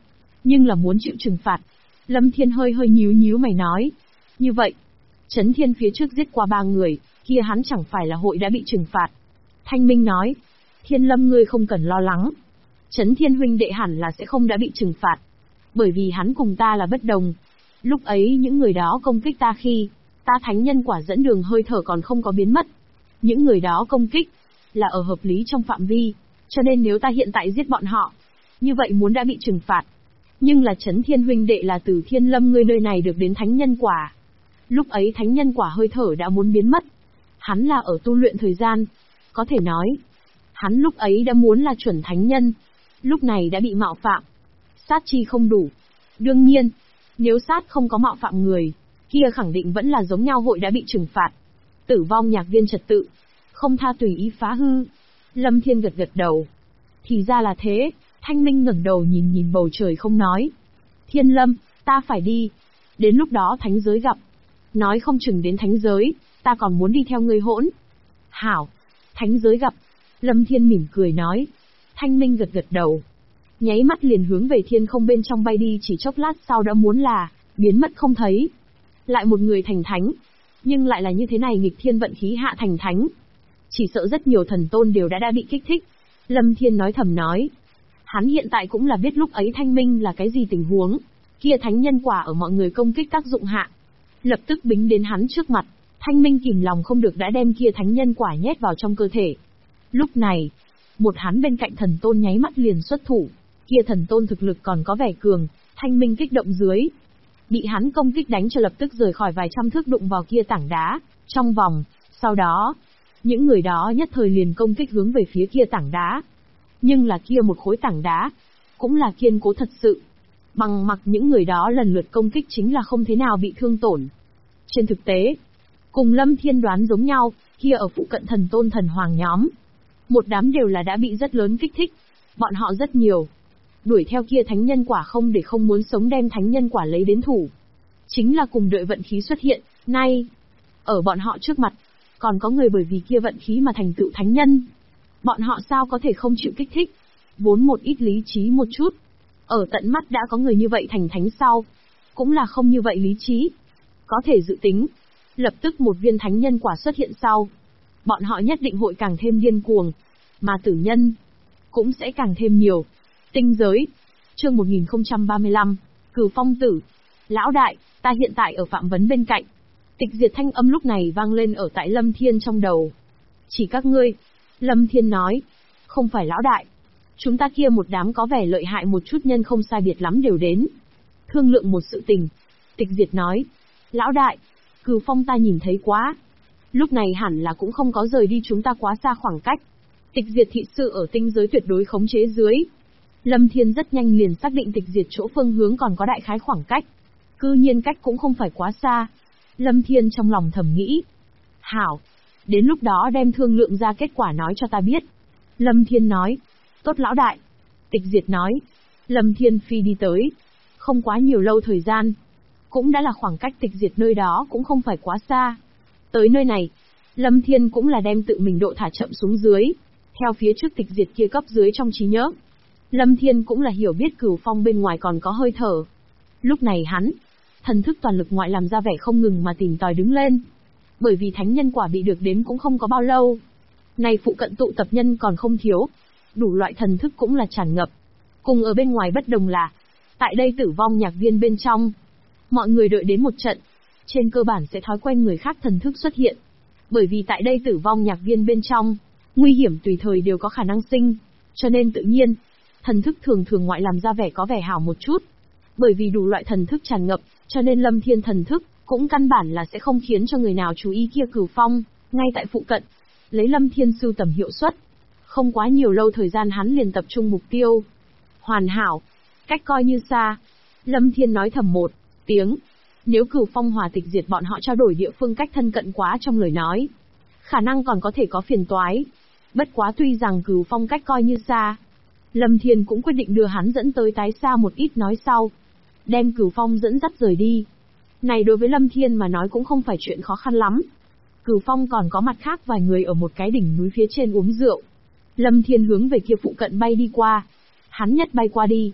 nhưng là muốn chịu trừng phạt. Lâm Thiên hơi hơi nhíu nhíu mày nói. Như vậy, Chấn Thiên phía trước giết qua 3 người, kia hắn chẳng phải là hội đã bị trừng phạt. Thanh Minh nói. Thiên Lâm ngươi không cần lo lắng. Chấn Thiên huynh đệ hẳn là sẽ không đã bị trừng phạt. Bởi vì hắn cùng ta là bất đồng. Lúc ấy những người đó công kích ta khi, ta thánh nhân quả dẫn đường hơi thở còn không có biến mất. Những người đó công kích, là ở hợp lý trong phạm vi, cho nên nếu ta hiện tại giết bọn họ, như vậy muốn đã bị trừng phạt. Nhưng là Chấn Thiên huynh đệ là từ Thiên Lâm ngươi nơi này được đến thánh nhân quả. Lúc ấy thánh nhân quả hơi thở đã muốn biến mất. Hắn là ở tu luyện thời gian. Có thể nói, hắn lúc ấy đã muốn là chuẩn thánh nhân. Lúc này đã bị mạo phạm. Sát chi không đủ. Đương nhiên, nếu sát không có mạo phạm người, kia khẳng định vẫn là giống nhau hội đã bị trừng phạt. Tử vong nhạc viên trật tự. Không tha tùy ý phá hư. Lâm Thiên gật gật đầu. Thì ra là thế. Thanh Minh ngẩng đầu nhìn nhìn bầu trời không nói. Thiên Lâm, ta phải đi. Đến lúc đó thánh giới gặp. Nói không chừng đến thánh giới, ta còn muốn đi theo ngươi hỗn. Hảo, thánh giới gặp. Lâm Thiên mỉm cười nói. Thanh Minh gật gật đầu. Nháy mắt liền hướng về thiên không bên trong bay đi, chỉ chốc lát sau đã muốn là biến mất không thấy. Lại một người thành thánh. Nhưng lại là như thế này, nghịch thiên vận khí hạ thành thánh. Chỉ sợ rất nhiều thần tôn đều đã bị kích thích. Lâm Thiên nói thầm nói. Hắn hiện tại cũng là biết lúc ấy Thanh Minh là cái gì tình huống. Kia thánh nhân quả ở mọi người công kích tác dụng hạ. Lập tức bính đến hắn trước mặt. Thanh Minh kìm lòng không được đã đem kia thánh nhân quả nhét vào trong cơ thể. Lúc này, một hắn bên cạnh thần tôn nháy mắt liền xuất thủ. Kia thần tôn thực lực còn có vẻ cường. Thanh Minh kích động dưới, bị hắn công kích đánh cho lập tức rời khỏi vài trăm thước, đụng vào kia tảng đá trong vòng. Sau đó, những người đó nhất thời liền công kích hướng về phía kia tảng đá. Nhưng là kia một khối tảng đá, cũng là kiên cố thật sự. Bằng mặc những người đó lần lượt công kích chính là không thế nào bị thương tổn. Trên thực tế, cùng Lâm Thiên đoán giống nhau, kia ở phụ cận thần tôn thần hoàng nhóm, một đám đều là đã bị rất lớn kích thích. Bọn họ rất nhiều đuổi theo kia thánh nhân quả không để không muốn sống đem thánh nhân quả lấy đến thủ. Chính là cùng đợi vận khí xuất hiện, nay, ở bọn họ trước mặt, còn có người bởi vì kia vận khí mà thành tựu thánh nhân. Bọn họ sao có thể không chịu kích thích, vốn một ít lý trí một chút. Ở tận mắt đã có người như vậy thành thánh sau, cũng là không như vậy lý trí. Có thể dự tính, lập tức một viên thánh nhân quả xuất hiện sau. Bọn họ nhất định hội càng thêm điên cuồng, mà tử nhân cũng sẽ càng thêm nhiều. Tinh giới, chương 1035, Cửu Phong Tử. Lão đại, ta hiện tại ở Phạm Vấn bên cạnh. Tịch diệt thanh âm lúc này vang lên ở tại Lâm Thiên trong đầu. Chỉ các ngươi. Lâm Thiên nói. Không phải lão đại. Chúng ta kia một đám có vẻ lợi hại một chút nhân không sai biệt lắm đều đến. Thương lượng một sự tình. Tịch diệt nói. Lão đại, Cửu Phong ta nhìn thấy quá. Lúc này hẳn là cũng không có rời đi chúng ta quá xa khoảng cách. Tịch diệt thị sự ở tinh giới tuyệt đối khống chế dưới. Lâm Thiên rất nhanh liền xác định tịch diệt chỗ phương hướng còn có đại khái khoảng cách. Cư nhiên cách cũng không phải quá xa. Lâm Thiên trong lòng thầm nghĩ. Hảo, đến lúc đó đem thương lượng ra kết quả nói cho ta biết. Lâm Thiên nói. Tốt lão đại. Tịch diệt nói. Lâm Thiên phi đi tới. Không quá nhiều lâu thời gian. Cũng đã là khoảng cách tịch diệt nơi đó cũng không phải quá xa. Tới nơi này, Lâm Thiên cũng là đem tự mình độ thả chậm xuống dưới. Theo phía trước tịch diệt kia cấp dưới trong trí nhớ. Lâm Thiên cũng là hiểu biết Cửu Phong bên ngoài còn có hơi thở. Lúc này hắn, thần thức toàn lực ngoại làm ra vẻ không ngừng mà tìm tòi đứng lên. Bởi vì thánh nhân quả bị được đến cũng không có bao lâu. Này phụ cận tụ tập nhân còn không thiếu. Đủ loại thần thức cũng là tràn ngập. Cùng ở bên ngoài bất đồng là, tại đây tử vong nhạc viên bên trong, mọi người đợi đến một trận, trên cơ bản sẽ thói quen người khác thần thức xuất hiện. Bởi vì tại đây tử vong nhạc viên bên trong, nguy hiểm tùy thời đều có khả năng sinh, cho nên tự nhiên, thần thức thường thường ngoại làm ra vẻ có vẻ hảo một chút. Bởi vì đủ loại thần thức tràn ngập, cho nên Lâm Thiên thần thức cũng căn bản là sẽ không khiến cho người nào chú ý kia Cửu Phong, ngay tại phụ cận. Lấy Lâm Thiên sưu tầm hiệu suất, không quá nhiều lâu thời gian hắn liền tập trung mục tiêu. Hoàn hảo, cách coi như xa. Lâm Thiên nói thầm một tiếng. Nếu Cửu Phong hòa tịch diệt bọn họ trao đổi địa phương cách thân cận quá trong lời nói, khả năng còn có thể có phiền toái. Bất quá tuy rằng Cửu Phong cách coi như xa, Lâm Thiên cũng quyết định đưa hắn dẫn tới tái xa một ít nói sau. Đem Cửu Phong dẫn dắt rời đi. Này đối với Lâm Thiên mà nói cũng không phải chuyện khó khăn lắm. Cửu Phong còn có mặt khác vài người ở một cái đỉnh núi phía trên uống rượu. Lâm Thiên hướng về kia phụ cận bay đi qua. Hắn nhất bay qua đi.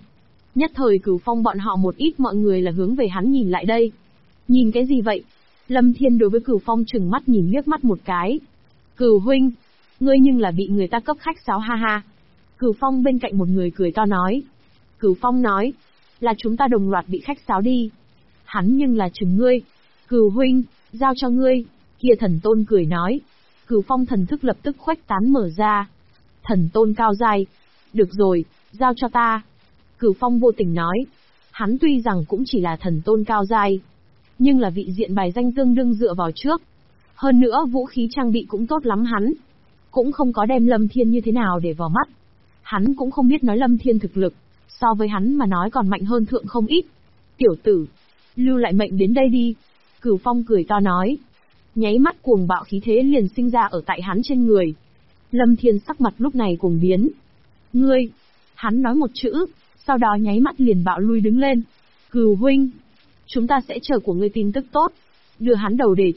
Nhất thời Cửu Phong bọn họ một ít mọi người là hướng về hắn nhìn lại đây. Nhìn cái gì vậy? Lâm Thiên đối với Cửu Phong trừng mắt nhìn liếc mắt một cái. Cửu huynh, ngươi nhưng là bị người ta cấp khách sáo ha ha. Cửu Phong bên cạnh một người cười to nói. Cửu Phong nói, là chúng ta đồng loạt bị khách sáo đi. Hắn nhưng là chừng ngươi. Cửu huynh, giao cho ngươi. Kia thần tôn cười nói. Cửu Phong thần thức lập tức khuếch tán mở ra. Thần tôn cao dài. Được rồi, giao cho ta. Cửu Phong vô tình nói. Hắn tuy rằng cũng chỉ là thần tôn cao dài, nhưng là vị diện bài danh tương đương dựa vào trước. Hơn nữa vũ khí trang bị cũng tốt lắm hắn. Cũng không có đem Lâm Thiên như thế nào để vào mắt. Hắn cũng không biết nói Lâm Thiên thực lực, so với hắn mà nói còn mạnh hơn thượng không ít. Tiểu tử, lưu lại mệnh đến đây đi. Cửu Phong cười to nói. Nháy mắt cuồng bạo khí thế liền sinh ra ở tại hắn trên người. Lâm Thiên sắc mặt lúc này cuồng biến. Ngươi, hắn nói một chữ, sau đó nháy mắt liền bạo lui đứng lên. Cửu huynh, chúng ta sẽ chờ của ngươi tin tức tốt. Đưa hắn đầu để